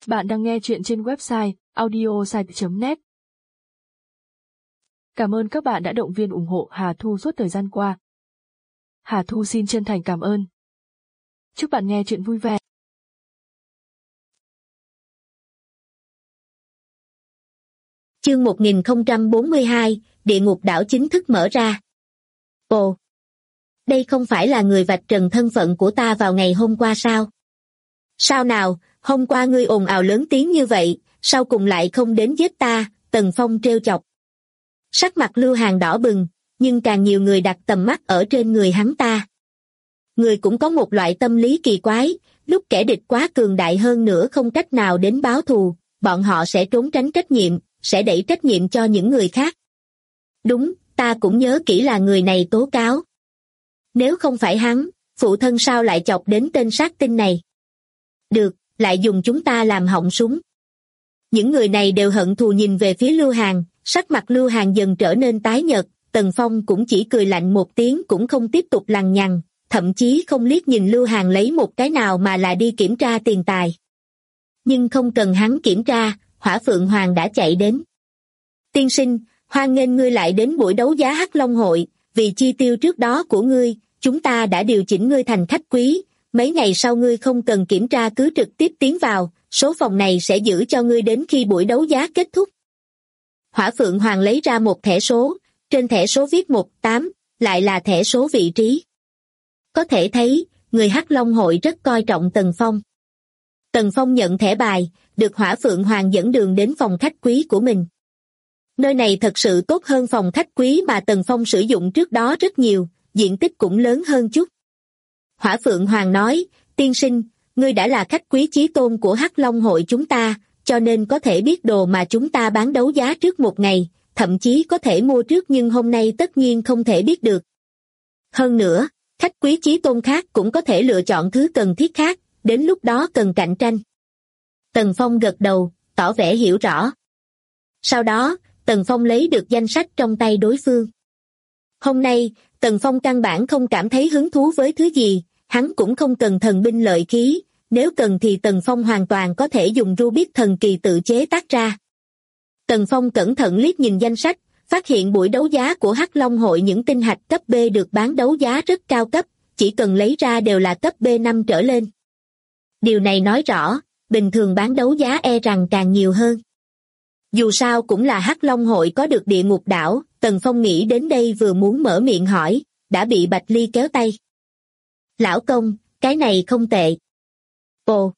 Bạn đang nghe chuyện trên website audiosite.net. Cảm ơn các bạn đã động viên ủng hộ Hà Thu suốt thời gian qua. Hà Thu xin chân thành cảm ơn. Chúc bạn nghe chuyện vui vẻ. Chương 1042, Địa ngục đảo chính thức mở ra. Ồ, đây không phải là người vạch trần thân phận của ta vào ngày hôm qua sao? Sao nào, hôm qua ngươi ồn ào lớn tiếng như vậy, sau cùng lại không đến giết ta, Tần Phong trêu chọc. Sắc mặt Lưu Hàn đỏ bừng, nhưng càng nhiều người đặt tầm mắt ở trên người hắn ta. Người cũng có một loại tâm lý kỳ quái, lúc kẻ địch quá cường đại hơn nữa không cách nào đến báo thù, bọn họ sẽ trốn tránh trách nhiệm, sẽ đẩy trách nhiệm cho những người khác. Đúng, ta cũng nhớ kỹ là người này tố cáo. Nếu không phải hắn, phụ thân sao lại chọc đến tên sát tinh này? Được, lại dùng chúng ta làm họng súng. Những người này đều hận thù nhìn về phía Lưu Hàn, sắc mặt Lưu Hàn dần trở nên tái nhợt, Tần Phong cũng chỉ cười lạnh một tiếng cũng không tiếp tục lằng nhằng, thậm chí không liếc nhìn Lưu Hàn lấy một cái nào mà là đi kiểm tra tiền tài. Nhưng không cần hắn kiểm tra, Hỏa Phượng Hoàng đã chạy đến. Tiên sinh, hoan nghênh ngươi lại đến buổi đấu giá Hắc Long hội, vì chi tiêu trước đó của ngươi, chúng ta đã điều chỉnh ngươi thành khách quý, mấy ngày sau ngươi không cần kiểm tra cứ trực tiếp tiến vào, số phòng này sẽ giữ cho ngươi đến khi buổi đấu giá kết thúc. Hỏa Phượng Hoàng lấy ra một thẻ số, trên thẻ số viết 18, lại là thẻ số vị trí. Có thể thấy, người Hắc Long hội rất coi trọng Tần Phong. Tần Phong nhận thẻ bài, được Hỏa Phượng Hoàng dẫn đường đến phòng khách quý của mình. Nơi này thật sự tốt hơn phòng khách quý mà Tần Phong sử dụng trước đó rất nhiều, diện tích cũng lớn hơn chút. Hỏa Phượng Hoàng nói, tiên sinh, ngươi đã là khách quý chí tôn của Hắc Long hội chúng ta, cho nên có thể biết đồ mà chúng ta bán đấu giá trước một ngày, thậm chí có thể mua trước nhưng hôm nay tất nhiên không thể biết được. Hơn nữa, khách quý chí tôn khác cũng có thể lựa chọn thứ cần thiết khác, đến lúc đó cần cạnh tranh. Tần Phong gật đầu, tỏ vẻ hiểu rõ. Sau đó, Tần Phong lấy được danh sách trong tay đối phương. Hôm nay, Tần Phong căn bản không cảm thấy hứng thú với thứ gì, hắn cũng không cần thần binh lợi khí, nếu cần thì Tần Phong hoàn toàn có thể dùng Rubik thần kỳ tự chế tác ra. Tần Phong cẩn thận liếc nhìn danh sách, phát hiện buổi đấu giá của Hắc Long hội những tinh hạch cấp B được bán đấu giá rất cao cấp, chỉ cần lấy ra đều là cấp B5 trở lên. Điều này nói rõ, bình thường bán đấu giá e rằng càng nhiều hơn. Dù sao cũng là Hắc Long hội có được địa ngục đảo, Tần Phong nghĩ đến đây vừa muốn mở miệng hỏi, đã bị Bạch Ly kéo tay. Lão công, cái này không tệ. Ồ!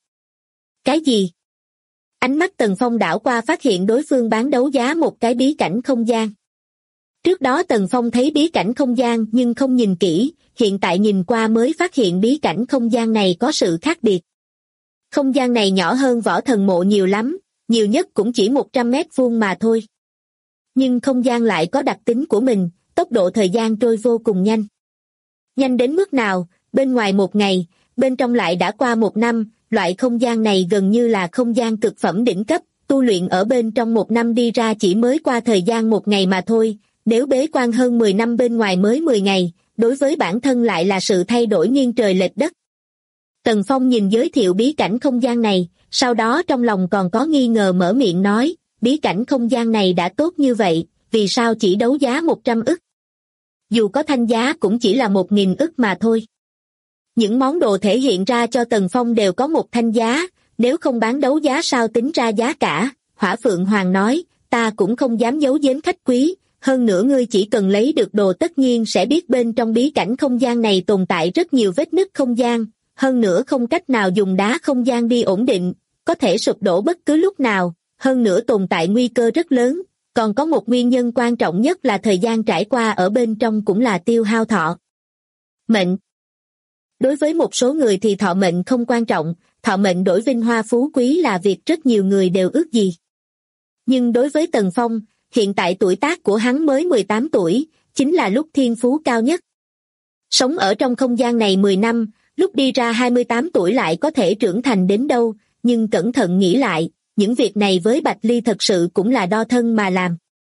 Cái gì? Ánh mắt Tần Phong đảo qua phát hiện đối phương bán đấu giá một cái bí cảnh không gian. Trước đó Tần Phong thấy bí cảnh không gian nhưng không nhìn kỹ, hiện tại nhìn qua mới phát hiện bí cảnh không gian này có sự khác biệt. Không gian này nhỏ hơn Võ Thần Mộ nhiều lắm, nhiều nhất cũng chỉ 100 mét vuông mà thôi. Nhưng không gian lại có đặc tính của mình, tốc độ thời gian trôi vô cùng nhanh. Nhanh đến mức nào, bên ngoài một ngày, bên trong lại đã qua một năm, loại không gian này gần như là không gian cực phẩm đỉnh cấp, tu luyện ở bên trong một năm đi ra chỉ mới qua thời gian một ngày mà thôi, nếu bế quan hơn 10 năm bên ngoài mới 10 ngày, đối với bản thân lại là sự thay đổi nghiêng trời lệch đất. Tần Phong nhìn giới thiệu bí cảnh không gian này, sau đó trong lòng còn có nghi ngờ mở miệng nói, bí cảnh không gian này đã tốt như vậy, vì sao chỉ đấu giá 100 ức? Dù có thanh giá cũng chỉ là 1.000 ức mà thôi. Những món đồ thể hiện ra cho Tần Phong đều có một thanh giá, nếu không bán đấu giá sao tính ra giá cả, Hỏa Phượng Hoàng nói, ta cũng không dám giấu giếm khách quý, hơn nữa ngươi chỉ cần lấy được đồ tất nhiên sẽ biết bên trong bí cảnh không gian này tồn tại rất nhiều vết nứt không gian, hơn nữa không cách nào dùng đá không gian đi ổn định, có thể sụp đổ bất cứ lúc nào, hơn nữa tồn tại nguy cơ rất lớn, còn có một nguyên nhân quan trọng nhất là thời gian trải qua ở bên trong cũng là tiêu hao thọ mệnh. Đối với một số người thì thọ mệnh không quan trọng, thọ mệnh đổi vinh hoa phú quý là việc rất nhiều người đều ước gì. Nhưng đối với Tần Phong, hiện tại tuổi tác của hắn mới 18 tuổi, chính là lúc thiên phú cao nhất. Sống ở trong không gian này 10 năm, lúc đi ra 28 tuổi lại có thể trưởng thành đến đâu, nhưng cẩn thận nghĩ lại, những việc này với Bạch Ly thật sự cũng là đo thân mà làm.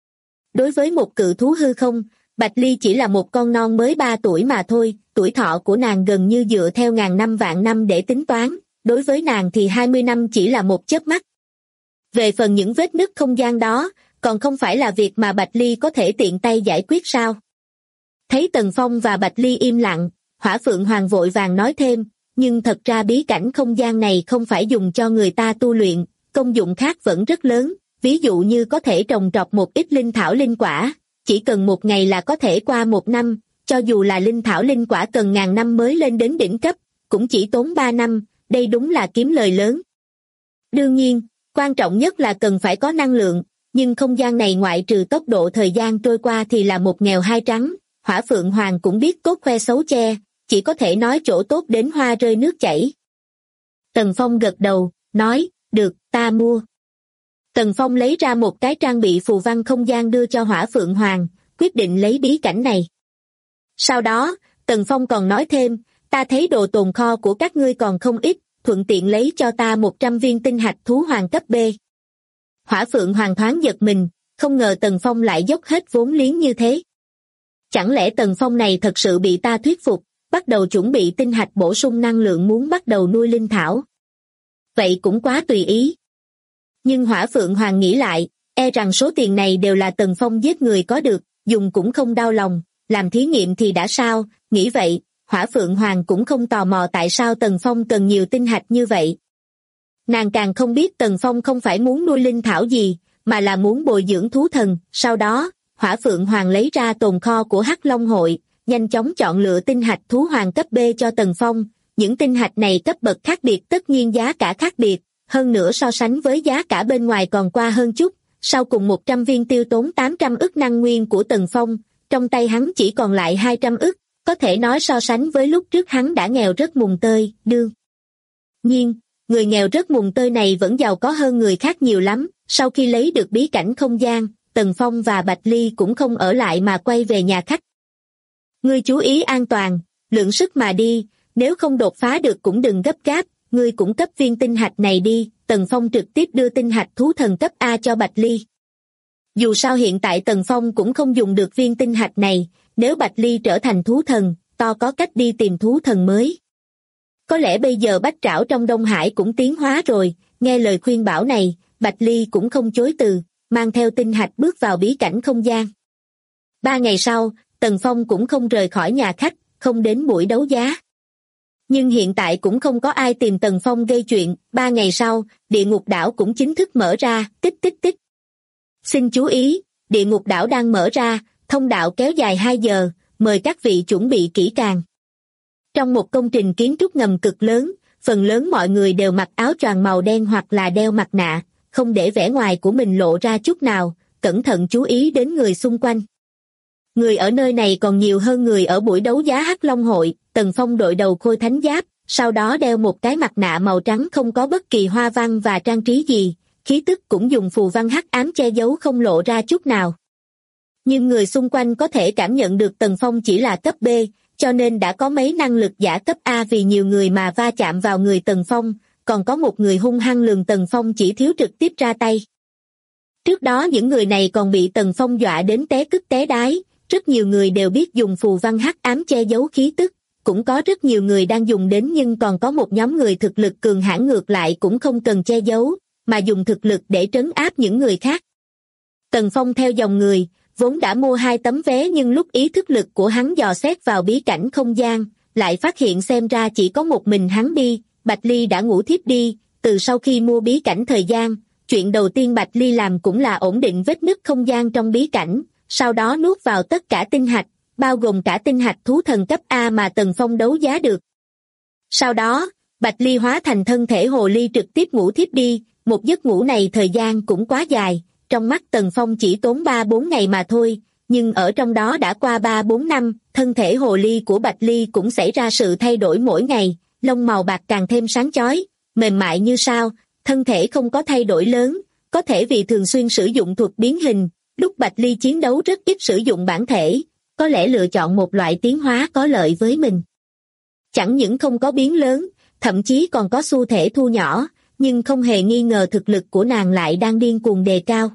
Đối với một cự thú hư không, Bạch Ly chỉ là một con non mới 3 tuổi mà thôi, tuổi thọ của nàng gần như dựa theo ngàn năm vạn năm để tính toán, đối với nàng thì 20 năm chỉ là một chớp mắt. Về phần những vết nứt không gian đó, còn không phải là việc mà Bạch Ly có thể tiện tay giải quyết sao? Thấy Tần Phong và Bạch Ly im lặng, Hỏa Phượng Hoàng vội vàng nói thêm, nhưng thật ra bí cảnh không gian này không phải dùng cho người ta tu luyện, công dụng khác vẫn rất lớn, ví dụ như có thể trồng trọt một ít linh thảo linh quả, chỉ cần một ngày là có thể qua một năm, cho dù là linh thảo linh quả cần ngàn năm mới lên đến đỉnh cấp, cũng chỉ tốn 3 năm, đây đúng là kiếm lời lớn. Đương nhiên, quan trọng nhất là cần phải có năng lượng, nhưng không gian này ngoại trừ tốc độ thời gian trôi qua thì là một nghèo hai trắng, Hỏa Phượng Hoàng cũng biết cốt khoe xấu che, chỉ có thể nói chỗ tốt đến hoa rơi nước chảy. Tần Phong gật đầu, nói, được, ta mua. Tần Phong lấy ra một cái trang bị phù văn không gian đưa cho Hỏa Phượng Hoàng, quyết định lấy bí cảnh này. Sau đó, Tần Phong còn nói thêm, ta thấy đồ tồn kho của các ngươi còn không ít, thuận tiện lấy cho ta 100 viên tinh hạch thú hoàng cấp B. Hỏa Phượng Hoàng thoáng giật mình, không ngờ Tần Phong lại dốc hết vốn liếng như thế. Chẳng lẽ Tần Phong này thật sự bị ta thuyết phục, bắt đầu chuẩn bị tinh hạch bổ sung năng lượng muốn bắt đầu nuôi linh thảo? Vậy cũng quá tùy ý. Nhưng Hỏa Phượng Hoàng nghĩ lại, e rằng số tiền này đều là Tần Phong giết người có được, dùng cũng không đau lòng, làm thí nghiệm thì đã sao, nghĩ vậy, Hỏa Phượng Hoàng cũng không tò mò tại sao Tần Phong cần nhiều tinh hạch như vậy. Nàng càng không biết Tần Phong không phải muốn nuôi linh thảo gì, mà là muốn bồi dưỡng thú thần. Sau đó, Hỏa Phượng Hoàng lấy ra tồn kho của Hắc Long Hội, nhanh chóng chọn lựa tinh hạch thú hoàng cấp B cho Tần Phong. Những tinh hạch này cấp bậc khác biệt, tất nhiên giá cả khác biệt, hơn nữa so sánh với giá cả bên ngoài còn qua hơn chút. Sau cùng 100 viên tiêu tốn 800 ức năng nguyên của Tần Phong, trong tay hắn chỉ còn lại 200 ức, có thể nói so sánh với lúc trước hắn đã nghèo rất mùng tơi. Đương nhiên, người nghèo rất mùng tơi này vẫn giàu có hơn người khác nhiều lắm. Sau khi lấy được bí cảnh không gian, Tần Phong và Bạch Ly cũng không ở lại mà quay về nhà khách. Ngươi chú ý an toàn, lượng sức mà đi, nếu không đột phá được cũng đừng gấp gáp, ngươi cũng cấp viên tinh hạch này đi. Tần Phong trực tiếp đưa tinh hạch thú thần cấp A cho Bạch Ly. Dù sao hiện tại Tần Phong cũng không dùng được viên tinh hạch này, nếu Bạch Ly trở thành thú thần, to có cách đi tìm thú thần mới. Có lẽ bây giờ bách trảo trong Đông Hải cũng tiến hóa rồi, nghe lời khuyên bảo này, Bạch Ly cũng không chối từ, mang theo tinh hạch bước vào bí cảnh không gian. 3 ngày sau, Tần Phong cũng không rời khỏi nhà khách, không đến buổi đấu giá. Nhưng hiện tại cũng không có ai tìm Tần Phong gây chuyện. 3 ngày sau, địa ngục đảo cũng chính thức mở ra, tích tích tích. Xin chú ý, địa ngục đảo đang mở ra, thông đạo kéo dài 2 giờ, mời các vị chuẩn bị kỹ càng. Trong một công trình kiến trúc ngầm cực lớn, phần lớn mọi người đều mặc áo choàng màu đen hoặc là đeo mặt nạ, không để vẻ ngoài của mình lộ ra chút nào, cẩn thận chú ý đến người xung quanh. Người ở nơi này còn nhiều hơn người ở buổi đấu giá Hắc Long Hội. Tần Phong đội đầu khôi thánh giáp, sau đó đeo một cái mặt nạ màu trắng không có bất kỳ hoa văn và trang trí gì, khí tức cũng dùng phù văn hắc ám che giấu không lộ ra chút nào. Nhưng người xung quanh có thể cảm nhận được Tần Phong chỉ là cấp B, cho nên đã có mấy năng lực giả cấp A vì nhiều người mà va chạm vào người Tần Phong, còn có một người hung hăng lườm Tần Phong chỉ thiếu trực tiếp ra tay. Trước đó những người này còn bị Tần Phong dọa đến té cứt té đái, rất nhiều người đều biết dùng phù văn hắc ám che giấu khí tức, cũng có rất nhiều người đang dùng đến, nhưng còn có một nhóm người thực lực cường hãn ngược lại cũng không cần che giấu, mà dùng thực lực để trấn áp những người khác. Tần Phong theo dòng người, vốn đã mua 2 tấm vé, nhưng lúc ý thức lực của hắn dò xét vào bí cảnh không gian, lại phát hiện xem ra chỉ có một mình hắn đi. Bạch Ly đã ngủ thiếp đi. Từ sau khi mua bí cảnh thời gian, chuyện đầu tiên Bạch Ly làm cũng là ổn định vết nứt không gian trong bí cảnh, sau đó nuốt vào tất cả tinh hạch, bao gồm cả tinh hạch thú thần cấp A mà Tần Phong đấu giá được. Sau đó, Bạch Ly hóa thành thân thể hồ ly trực tiếp ngủ thiếp đi. Một giấc ngủ này thời gian cũng quá dài, trong mắt Tần Phong chỉ tốn 3-4 ngày mà thôi, nhưng ở trong đó đã qua 3-4 năm, thân thể hồ ly của Bạch Ly cũng xảy ra sự thay đổi mỗi ngày, lông màu bạc càng thêm sáng chói, mềm mại như sao, thân thể không có thay đổi lớn, có thể vì thường xuyên sử dụng thuật biến hình, lúc Bạch Ly chiến đấu rất ít sử dụng bản thể, có lẽ lựa chọn một loại tiến hóa có lợi với mình. Chẳng những không có biến lớn, thậm chí còn có xu thế thu nhỏ, nhưng không hề nghi ngờ thực lực của nàng lại đang điên cuồng đề cao.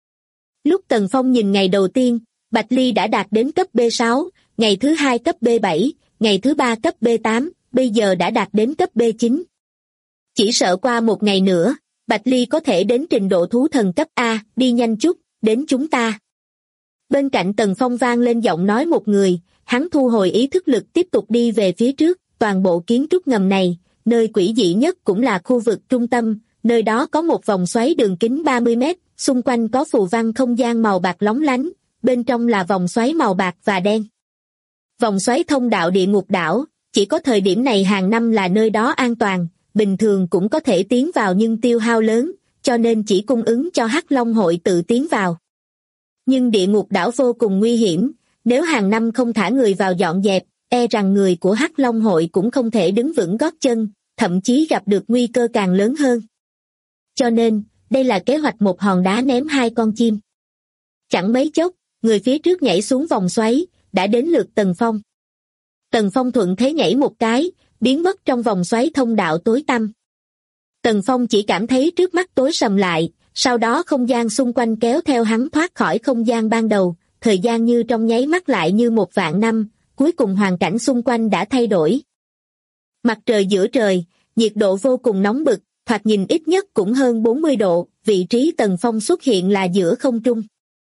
Lúc Tần Phong nhìn ngày đầu tiên, Bạch Ly đã đạt đến cấp B6, ngày thứ 2 cấp B7, ngày thứ 3 cấp B8, bây giờ đã đạt đến cấp B9. Chỉ sợ qua một ngày nữa, Bạch Ly có thể đến trình độ thú thần cấp A, đi nhanh chút, đến chúng ta. Bên cạnh Tần Phong vang lên giọng nói một người, hắn thu hồi ý thức lực tiếp tục đi về phía trước, toàn bộ kiến trúc ngầm này, nơi quỷ dị nhất cũng là khu vực trung tâm, nơi đó có một vòng xoáy đường kính 30 mét, xung quanh có phù văn không gian màu bạc lóng lánh, bên trong là vòng xoáy màu bạc và đen. Vòng xoáy thông đạo địa ngục đảo, chỉ có thời điểm này hàng năm là nơi đó an toàn, bình thường cũng có thể tiến vào nhưng tiêu hao lớn, cho nên chỉ cung ứng cho Hắc Long hội tự tiến vào. Nhưng địa ngục đảo vô cùng nguy hiểm, nếu hàng năm không thả người vào dọn dẹp, e rằng người của Hắc Long hội cũng không thể đứng vững gót chân, thậm chí gặp được nguy cơ càng lớn hơn. Cho nên, đây là kế hoạch một hòn đá ném hai con chim. Chẳng mấy chốc, người phía trước nhảy xuống vòng xoáy, đã đến lượt Tần Phong. Tần Phong thuận thế nhảy một cái, biến mất trong vòng xoáy thông đạo tối tăm. Tần Phong chỉ cảm thấy trước mắt tối sầm lại, sau đó không gian xung quanh kéo theo hắn thoát khỏi không gian ban đầu, thời gian như trong nháy mắt lại như 1.000 năm, cuối cùng hoàn cảnh xung quanh đã thay đổi. Mặt trời giữa trời, nhiệt độ vô cùng nóng bực, thoạt nhìn ít nhất cũng hơn 40 độ, vị trí Tần Phong xuất hiện là giữa không trung.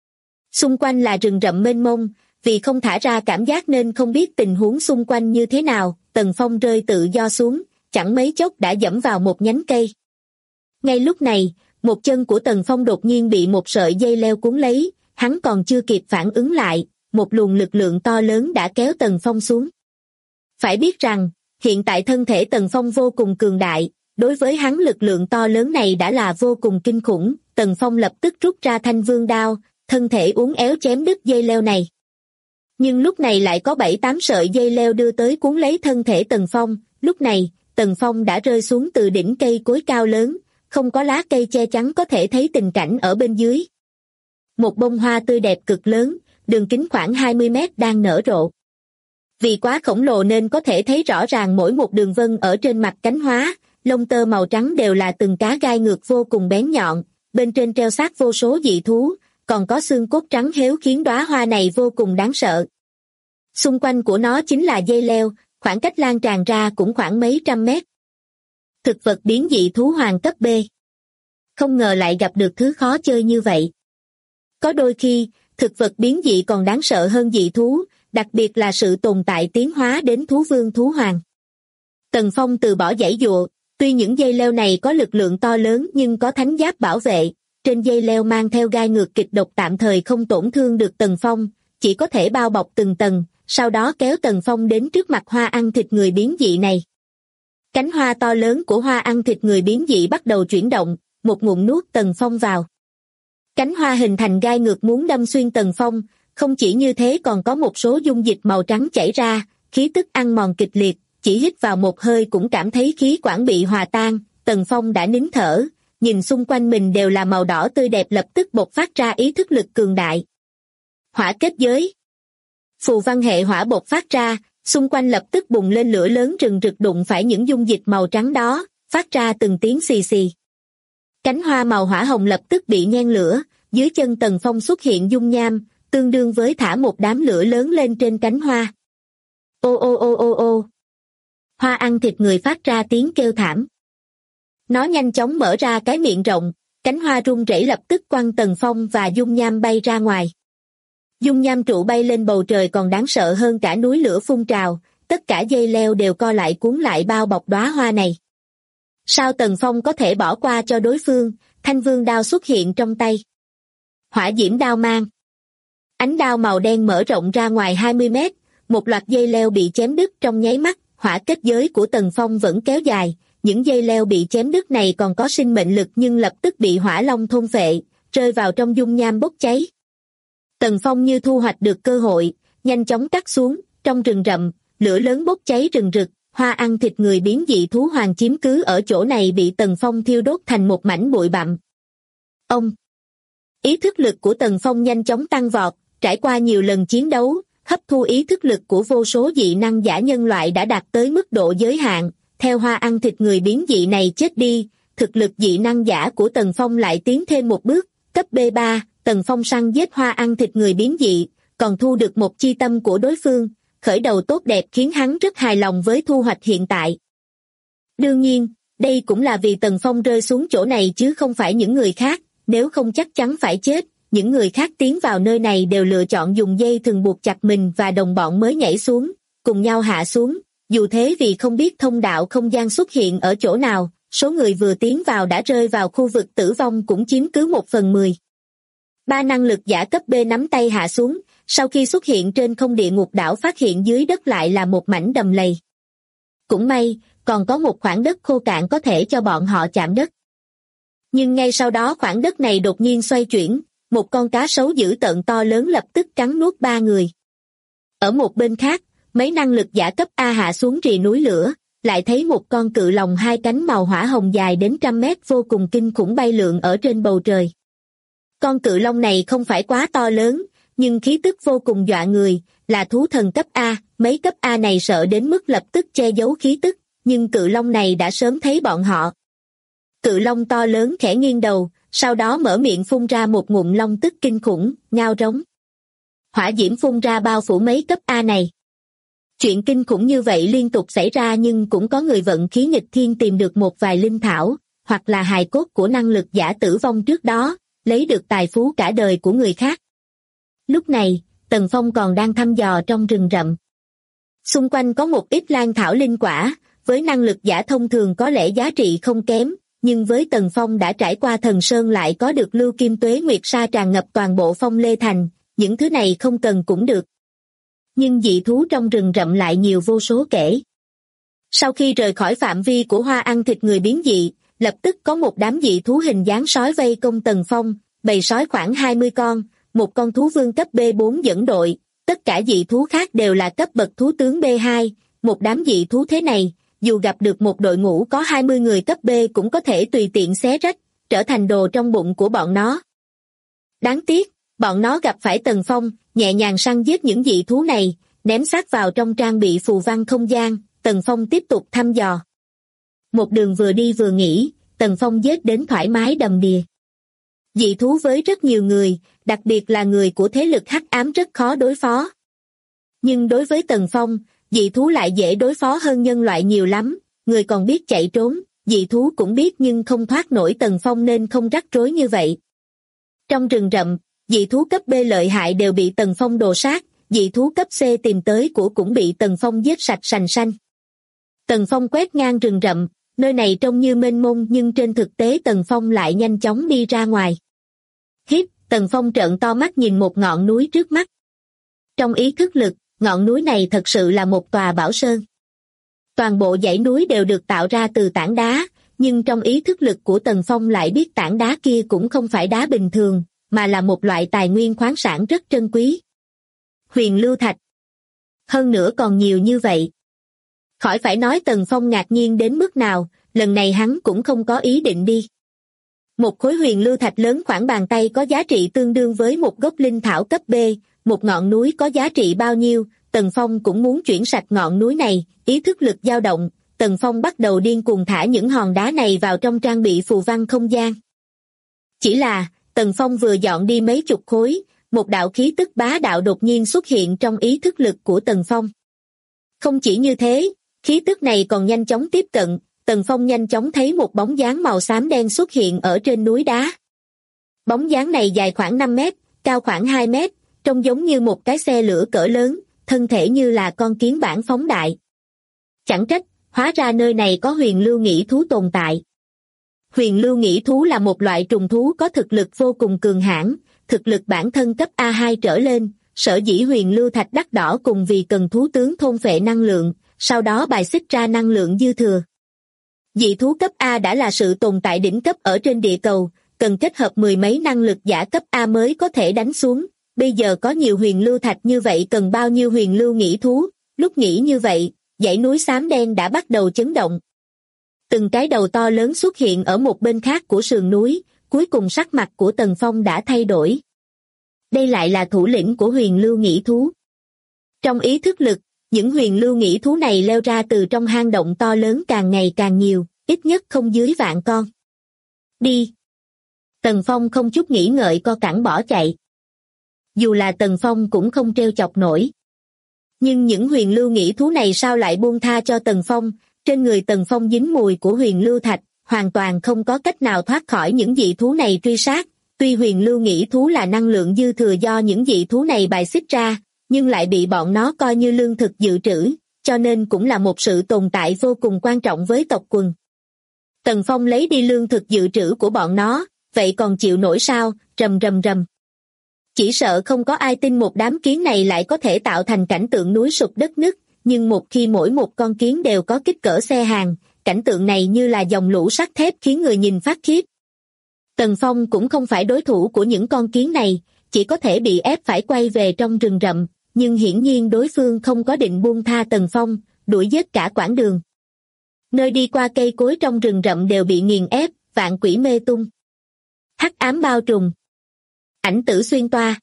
Xung quanh là rừng rậm mênh mông, vì không thả ra cảm giác nên không biết tình huống xung quanh như thế nào, Tần Phong rơi tự do xuống, chẳng mấy chốc đã dẫm vào một nhánh cây. Ngay lúc này, một chân của Tần Phong đột nhiên bị một sợi dây leo cuốn lấy, hắn còn chưa kịp phản ứng lại, một luồng lực lượng to lớn đã kéo Tần Phong xuống. Phải biết rằng, hiện tại thân thể Tần Phong vô cùng cường đại, đối với hắn lực lượng to lớn này đã là vô cùng kinh khủng, Tần Phong lập tức rút ra thanh vương đao, thân thể uốn éo chém đứt dây leo này. Nhưng lúc này lại có 7-8 sợi dây leo đưa tới cuốn lấy thân thể Tần Phong, lúc này, Tần Phong đã rơi xuống từ đỉnh cây cối cao lớn, không có lá cây che chắn có thể thấy tình cảnh ở bên dưới. Một bông hoa tươi đẹp cực lớn, đường kính khoảng 20 mét đang nở rộ. Vì quá khổng lồ nên có thể thấy rõ ràng mỗi một đường vân ở trên mặt cánh hoa, lông tơ màu trắng đều là từng cá gai ngược vô cùng bén nhọn, bên trên treo xác vô số dị thú, còn có xương cốt trắng héo khiến đóa hoa này vô cùng đáng sợ. Xung quanh của nó chính là dây leo, khoảng cách lan tràn ra cũng khoảng mấy trăm mét. Thực vật biến dị thú hoàng cấp B. Không ngờ lại gặp được thứ khó chơi như vậy. Có đôi khi, thực vật biến dị còn đáng sợ hơn dị thú, đặc biệt là sự tồn tại tiến hóa đến thú vương thú hoàng. Tần Phong từ bỏ giãy giụa, tuy những dây leo này có lực lượng to lớn nhưng có thánh giáp bảo vệ, trên dây leo mang theo gai ngược kịch độc tạm thời không tổn thương được Tần Phong, chỉ có thể bao bọc từng tầng, sau đó kéo Tần Phong đến trước mặt hoa ăn thịt người biến dị này. Cánh hoa to lớn của hoa ăn thịt người biến dị bắt đầu chuyển động, một ngụm nuốt Tần Phong vào. Cánh hoa hình thành gai ngược muốn đâm xuyên Tần Phong, không chỉ như thế còn có một số dung dịch màu trắng chảy ra, khí tức ăn mòn kịch liệt, chỉ hít vào một hơi cũng cảm thấy khí quản bị hòa tan, Tần Phong đã nín thở, nhìn xung quanh mình đều là màu đỏ tươi đẹp lập tức bộc phát ra ý thức lực cường đại. Hỏa kết giới. Phù văn hệ hỏa bộc phát ra, xung quanh lập tức bùng lên lửa lớn rừng rực đụng phải những dung dịch màu trắng đó, phát ra từng tiếng xì xì. Cánh hoa màu hỏa hồng lập tức bị nhen lửa, dưới chân Tần Phong xuất hiện dung nham, tương đương với thả một đám lửa lớn lên trên cánh hoa. Ô ô ô ô ô. Hoa ăn thịt người phát ra tiếng kêu thảm. Nó nhanh chóng mở ra cái miệng rộng, cánh hoa rung rẩy lập tức quăng Tần Phong và dung nham bay ra ngoài. Dung nham trụ bay lên bầu trời còn đáng sợ hơn cả núi lửa phun trào, tất cả dây leo đều co lại cuốn lại bao bọc đóa hoa này. Sao Tần Phong có thể bỏ qua cho đối phương, thanh vương đao xuất hiện trong tay. Hỏa diễm đao mang. Ánh đao màu đen mở rộng ra ngoài 20 mét, một loạt dây leo bị chém đứt trong nháy mắt, hỏa kết giới của Tần Phong vẫn kéo dài, những dây leo bị chém đứt này còn có sinh mệnh lực nhưng lập tức bị hỏa long thôn phệ, rơi vào trong dung nham bốc cháy. Tần Phong như thu hoạch được cơ hội, nhanh chóng cắt xuống, trong rừng rậm, lửa lớn bốc cháy rừng rực, hoa ăn thịt người biến dị thú hoàng chiếm cứ ở chỗ này bị Tần Phong thiêu đốt thành một mảnh bụi bặm. Ông! Ý thức lực của Tần Phong nhanh chóng tăng vọt, trải qua nhiều lần chiến đấu, hấp thu ý thức lực của vô số dị năng giả nhân loại đã đạt tới mức độ giới hạn, theo hoa ăn thịt người biến dị này chết đi, thực lực dị năng giả của Tần Phong lại tiến thêm một bước, cấp B3, Tần Phong săn giết hoa ăn thịt người biến dị, còn thu được một chi tâm của đối phương, khởi đầu tốt đẹp khiến hắn rất hài lòng với thu hoạch hiện tại. Đương nhiên, Đây cũng là vì Tần Phong rơi xuống chỗ này chứ không phải những người khác, nếu không chắc chắn phải chết. Những người khác tiến vào nơi này đều lựa chọn dùng dây thừng buộc chặt mình và đồng bọn mới nhảy xuống, cùng nhau hạ xuống. Dù thế vì không biết thông đạo không gian xuất hiện ở chỗ nào, số người vừa tiến vào đã rơi vào khu vực tử vong cũng chiếm cứ 1/10. Ba năng lực giả cấp B nắm tay hạ xuống, sau khi xuất hiện trên không địa ngục đảo phát hiện dưới đất lại là một mảnh đầm lầy. Cũng may, còn có một khoảng đất khô cạn có thể cho bọn họ chạm đất. Nhưng ngay sau đó khoảng đất này đột nhiên xoay chuyển, một con cá sấu dữ tợn to lớn lập tức cắn nuốt ba người. Ở một bên khác, mấy năng lực giả cấp A hạ xuống rì núi lửa, lại thấy một con cự long hai cánh màu hỏa hồng dài đến 100 mét vô cùng kinh khủng bay lượn ở trên bầu trời. Con cự long này không phải quá to lớn, nhưng khí tức vô cùng dọa người, là thú thần cấp A, mấy cấp A này sợ đến mức lập tức che giấu khí tức, nhưng cự long này đã sớm thấy bọn họ. Cự long to lớn khẽ nghiêng đầu, sau đó mở miệng phun ra một ngụm long tức kinh khủng, ngao rống. Hỏa diễm phun ra bao phủ mấy cấp A này. Chuyện kinh khủng như vậy liên tục xảy ra nhưng cũng có người vận khí nghịch thiên tìm được một vài linh thảo, hoặc là hài cốt của năng lực giả tử vong trước đó, lấy được tài phú cả đời của người khác. Lúc này, Tần Phong còn đang thăm dò trong rừng rậm. Xung quanh có một ít lan thảo linh quả, với năng lực giả thông thường có lẽ giá trị không kém, nhưng với Tần Phong đã trải qua Thần Sơn lại có được lưu kim tuế nguyệt sa tràn ngập toàn bộ Phong Lê Thành, những thứ này không cần cũng được. Nhưng dị thú trong rừng rậm lại nhiều vô số kể. Sau khi rời khỏi phạm vi của hoa ăn thịt người biến dị, lập tức có một đám dị thú hình dáng sói vây công Tần Phong, bầy sói khoảng 20 con, một con thú vương cấp B4 dẫn đội, tất cả dị thú khác đều là cấp bậc thú tướng B2, một đám dị thú thế này, dù gặp được một đội ngũ có 20 người cấp B cũng có thể tùy tiện xé rách, trở thành đồ trong bụng của bọn nó. Đáng tiếc, bọn nó gặp phải Tần Phong, nhẹ nhàng săn giết những dị thú này, ném xác vào trong trang bị phù văn không gian, Tần Phong tiếp tục thăm dò. Một đường vừa đi vừa nghỉ, Tần Phong giết đến thoải mái đầm đìa. Dị thú với rất nhiều người, đặc biệt là người của thế lực hắc ám rất khó đối phó. Nhưng đối với Tần Phong, dị thú lại dễ đối phó hơn nhân loại nhiều lắm, người còn biết chạy trốn, dị thú cũng biết nhưng không thoát nổi Tần Phong nên không rắc rối như vậy. Trong rừng rậm, dị thú cấp B lợi hại đều bị Tần Phong đồ sát, dị thú cấp C tìm tới của cũng bị Tần Phong giết sạch sành sanh. Tần Phong quét ngang rừng rậm, nơi này trông như mênh mông nhưng trên thực tế Tần Phong lại nhanh chóng đi ra ngoài. Hít, Tần Phong trợn to mắt nhìn một ngọn núi trước mắt. Trong ý thức lực, ngọn núi này thật sự là một tòa bảo sơn. Toàn bộ dãy núi đều được tạo ra từ tảng đá, nhưng trong ý thức lực của Tần Phong lại biết tảng đá kia cũng không phải đá bình thường, mà là một loại tài nguyên khoáng sản rất trân quý. Huyền lưu thạch. Hơn nữa còn nhiều như vậy. Khỏi phải nói Tần Phong ngạc nhiên đến mức nào, lần này hắn cũng không có ý định đi. Một khối huyền lưu thạch lớn khoảng bàn tay có giá trị tương đương với một gốc linh thảo cấp B, một ngọn núi có giá trị bao nhiêu, Tần Phong cũng muốn chuyển sạch ngọn núi này, ý thức lực dao động, Tần Phong bắt đầu điên cuồng thả những hòn đá này vào trong trang bị phù văn không gian. Chỉ là, Tần Phong vừa dọn đi mấy chục khối, một đạo khí tức bá đạo đột nhiên xuất hiện trong ý thức lực của Tần Phong. Không chỉ như thế, khí tức này còn nhanh chóng tiếp cận, Tần Phong nhanh chóng thấy một bóng dáng màu xám đen xuất hiện ở trên núi đá. Bóng dáng này dài khoảng 5 mét, cao khoảng 2 mét, trông giống như một cái xe lửa cỡ lớn, thân thể như là con kiến bản phóng đại. Chẳng trách, hóa ra nơi này có huyền lưu nhĩ thú tồn tại. Huyền lưu nhĩ thú là một loại trùng thú có thực lực vô cùng cường hãn, thực lực bản thân cấp A2 trở lên, sở dĩ huyền lưu thạch đắt đỏ cùng vì cần thú tướng thôn phệ năng lượng, sau đó bài xích ra năng lượng dư thừa. Dị thú cấp A đã là sự tồn tại đỉnh cấp ở trên địa cầu, cần kết hợp mười mấy năng lực giả cấp A mới có thể đánh xuống. Bây giờ có nhiều huyền lưu thạch như vậy cần bao nhiêu huyền lưu nhĩ thú, lúc nghĩ như vậy, dãy núi xám đen đã bắt đầu chấn động. Từng cái đầu to lớn xuất hiện ở một bên khác của sườn núi, cuối cùng sắc mặt của Tần Phong đã thay đổi. Đây lại là thủ lĩnh của huyền lưu nhĩ thú. Trong ý thức lực, những huyền lưu nhĩ thú này leo ra từ trong hang động to lớn càng ngày càng nhiều, ít nhất không dưới vạn con. Đi! Tần Phong không chút nghĩ ngợi co cẳng bỏ chạy. Dù là Tần Phong cũng không trêu chọc nổi. Nhưng những huyền lưu nhĩ thú này sao lại buông tha cho Tần Phong, Trên người Tần Phong dính mùi của huyền lưu thạch, hoàn toàn không có cách nào thoát khỏi những dị thú này truy sát. Tuy huyền lưu nghĩ thú là năng lượng dư thừa do những dị thú này bài xích ra, nhưng lại bị bọn nó coi như lương thực dự trữ, cho nên cũng là một sự tồn tại vô cùng quan trọng với tộc quần. Tần Phong lấy đi lương thực dự trữ của bọn nó, vậy còn chịu nổi sao? Rầm rầm rầm. Chỉ sợ không có ai tin một đám kiến này lại có thể tạo thành cảnh tượng núi sụp đất nứt, nhưng một khi mỗi một con kiến đều có kích cỡ xe hàng, cảnh tượng này như là dòng lũ sắt thép khiến người nhìn phát khiếp. Tần Phong cũng không phải đối thủ của những con kiến này, chỉ có thể bị ép phải quay về trong rừng rậm, nhưng hiển nhiên đối phương không có định buông tha Tần Phong, đuổi giết cả quãng đường. Nơi đi qua cây cối trong rừng rậm đều bị nghiền ép, vạn quỷ mê tung. Hắc ám bao trùm. Ảnh tử xuyên toa.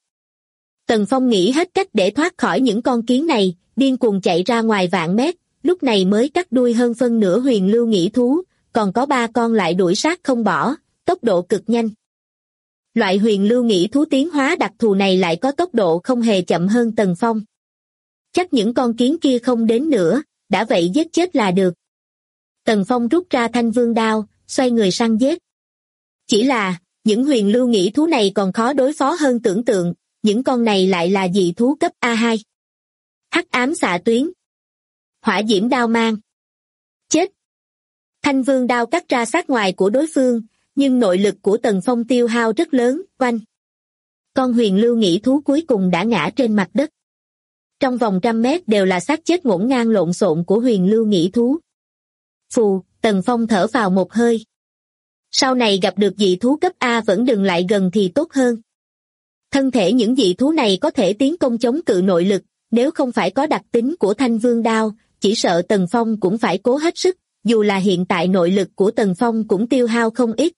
Tần Phong nghĩ hết cách để thoát khỏi những con kiến này, điên cuồng chạy ra ngoài vạn mét, lúc này mới cắt đuôi hơn phân nửa huyền lưu nghĩ thú, còn có 3 con lại đuổi sát không bỏ, tốc độ cực nhanh. Loại huyền lưu nghĩ thú tiến hóa đặc thù này lại có tốc độ không hề chậm hơn Tần Phong. Chắc những con kiến kia không đến nữa, đã vậy giết chết là được. Tần Phong rút ra thanh vương đao, xoay người săn giết. Chỉ là, những huyền lưu nghĩ thú này còn khó đối phó hơn tưởng tượng, những con này lại là dị thú cấp A2. Hắc ám xạ tuyến. Hỏa diễm đao mang. Chết. Thanh vương đao cắt ra sát ngoài của đối phương, nhưng nội lực của Tần Phong tiêu hao rất lớn, oanh. Con huyền lưu nghĩ thú cuối cùng đã ngã trên mặt đất. Trong vòng 100 mét đều là xác chết ngổn ngang lộn xộn của huyền lưu nghĩ thú. Phù, Tần Phong thở vào một hơi. Sau này gặp được dị thú cấp A vẫn đừng lại gần thì tốt hơn. Thân thể những dị thú này có thể tiến công chống cự nội lực, nếu không phải có đặc tính của thanh vương đao, chỉ sợ Tần Phong cũng phải cố hết sức, dù là hiện tại nội lực của Tần Phong cũng tiêu hao không ít.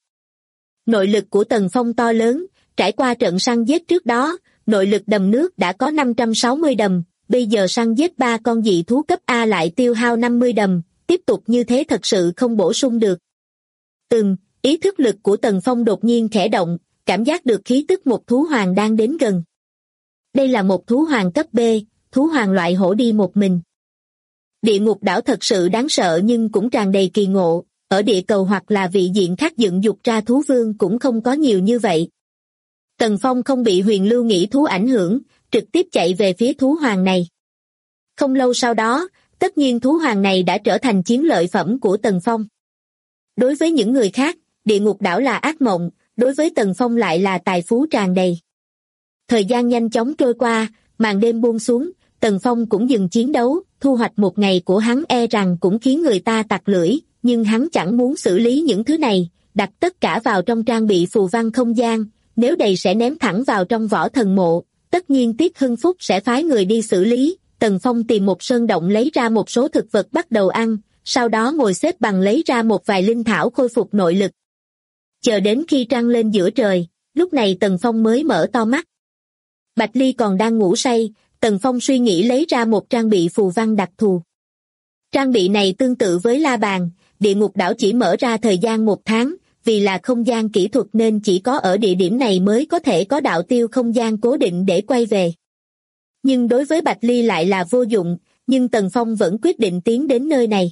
Nội lực của Tần Phong to lớn, trải qua trận săn giết trước đó, nội lực đầm nước đã có 560 đầm, bây giờ săn giết 3 con dị thú cấp A lại tiêu hao 50 đầm, tiếp tục như thế thật sự không bổ sung được. Ý thức lực của Tần Phong đột nhiên khẽ động, cảm giác được khí tức một thú hoàng đang đến gần. Đây là một thú hoàng cấp B, thú hoàng loại hổ đi một mình. Địa ngục đảo thật sự đáng sợ nhưng cũng tràn đầy kỳ ngộ, ở địa cầu hoặc là vị diện khác dựng dục ra thú vương cũng không có nhiều như vậy. Tần Phong không bị huyền lưu nghĩ thú ảnh hưởng, trực tiếp chạy về phía thú hoàng này. Không lâu sau đó, tất nhiên thú hoàng này đã trở thành chiến lợi phẩm của Tần Phong. Đối với những người khác, địa ngục đảo là ác mộng, đối với Tần Phong lại là tài phú tràn đầy. Thời gian nhanh chóng trôi qua, màn đêm buông xuống, Tần Phong cũng dừng chiến đấu, thu hoạch một ngày của hắn e rằng cũng khiến người ta tặc lưỡi, nhưng hắn chẳng muốn xử lý những thứ này, đặt tất cả vào trong trang bị phù văn không gian, nếu đầy sẽ ném thẳng vào trong võ thần mộ, tất nhiên Tiết Hưng Phúc sẽ phái người đi xử lý. Tần Phong tìm một sơn động lấy ra một số thực vật bắt đầu ăn, sau đó ngồi xếp bằng lấy ra một vài linh thảo khôi phục nội lực. Chờ đến khi trăng lên giữa trời, lúc này Tần Phong mới mở to mắt. Bạch Ly còn đang ngủ say, Tần Phong suy nghĩ lấy ra một trang bị phù văn đặc thù. Trang bị này tương tự với la bàn, địa ngục đảo chỉ mở ra thời gian 1 tháng, vì là không gian kỹ thuật nên chỉ có ở địa điểm này mới có thể có đạo tiêu không gian cố định để quay về. Nhưng đối với Bạch Ly lại là vô dụng, nhưng Tần Phong vẫn quyết định tiến đến nơi này.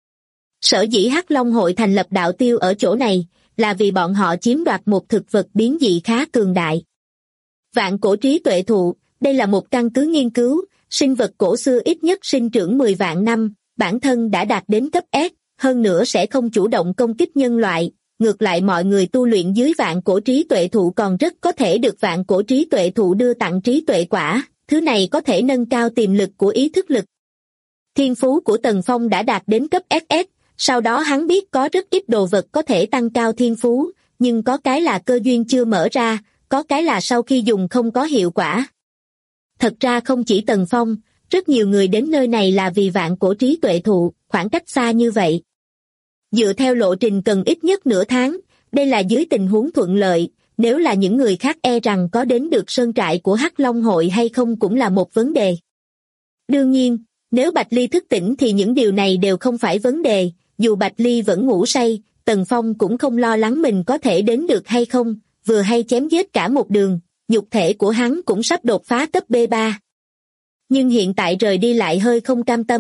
Sở dĩ Hắc Long hội thành lập đạo tiêu ở chỗ này, là vì bọn họ chiếm đoạt một thực vật biến dị khá cường đại. Vạn cổ trí tuệ thụ, đây là một căn cứ nghiên cứu, sinh vật cổ xưa ít nhất sinh trưởng 10 vạn năm, bản thân đã đạt đến cấp S, hơn nữa sẽ không chủ động công kích nhân loại, ngược lại mọi người tu luyện dưới vạn cổ trí tuệ thụ còn rất có thể được vạn cổ trí tuệ thụ đưa tặng trí tuệ quả, thứ này có thể nâng cao tiềm lực của ý thức lực. Thiên phú của Tần Phong đã đạt đến cấp SS, sau đó hắn biết có rất ít đồ vật có thể tăng cao thiên phú, nhưng có cái là cơ duyên chưa mở ra, có cái là sau khi dùng không có hiệu quả. Thật ra không chỉ Tần Phong, rất nhiều người đến nơi này là vì vạn cổ trí tuệ thụ, khoảng cách xa như vậy. Dựa theo lộ trình cần ít nhất nửa tháng, đây là dưới tình huống thuận lợi, nếu là những người khác e rằng có đến được sơn trại của Hắc Long hội hay không cũng là một vấn đề. Đương nhiên, nếu Bạch Ly thức tỉnh thì những điều này đều không phải vấn đề, dù Bạch Ly vẫn ngủ say, Tần Phong cũng không lo lắng mình có thể đến được hay không, vừa hay chém giết cả một đường, nhục thể của hắn cũng sắp đột phá cấp B3. Nhưng hiện tại rời đi lại hơi không cam tâm,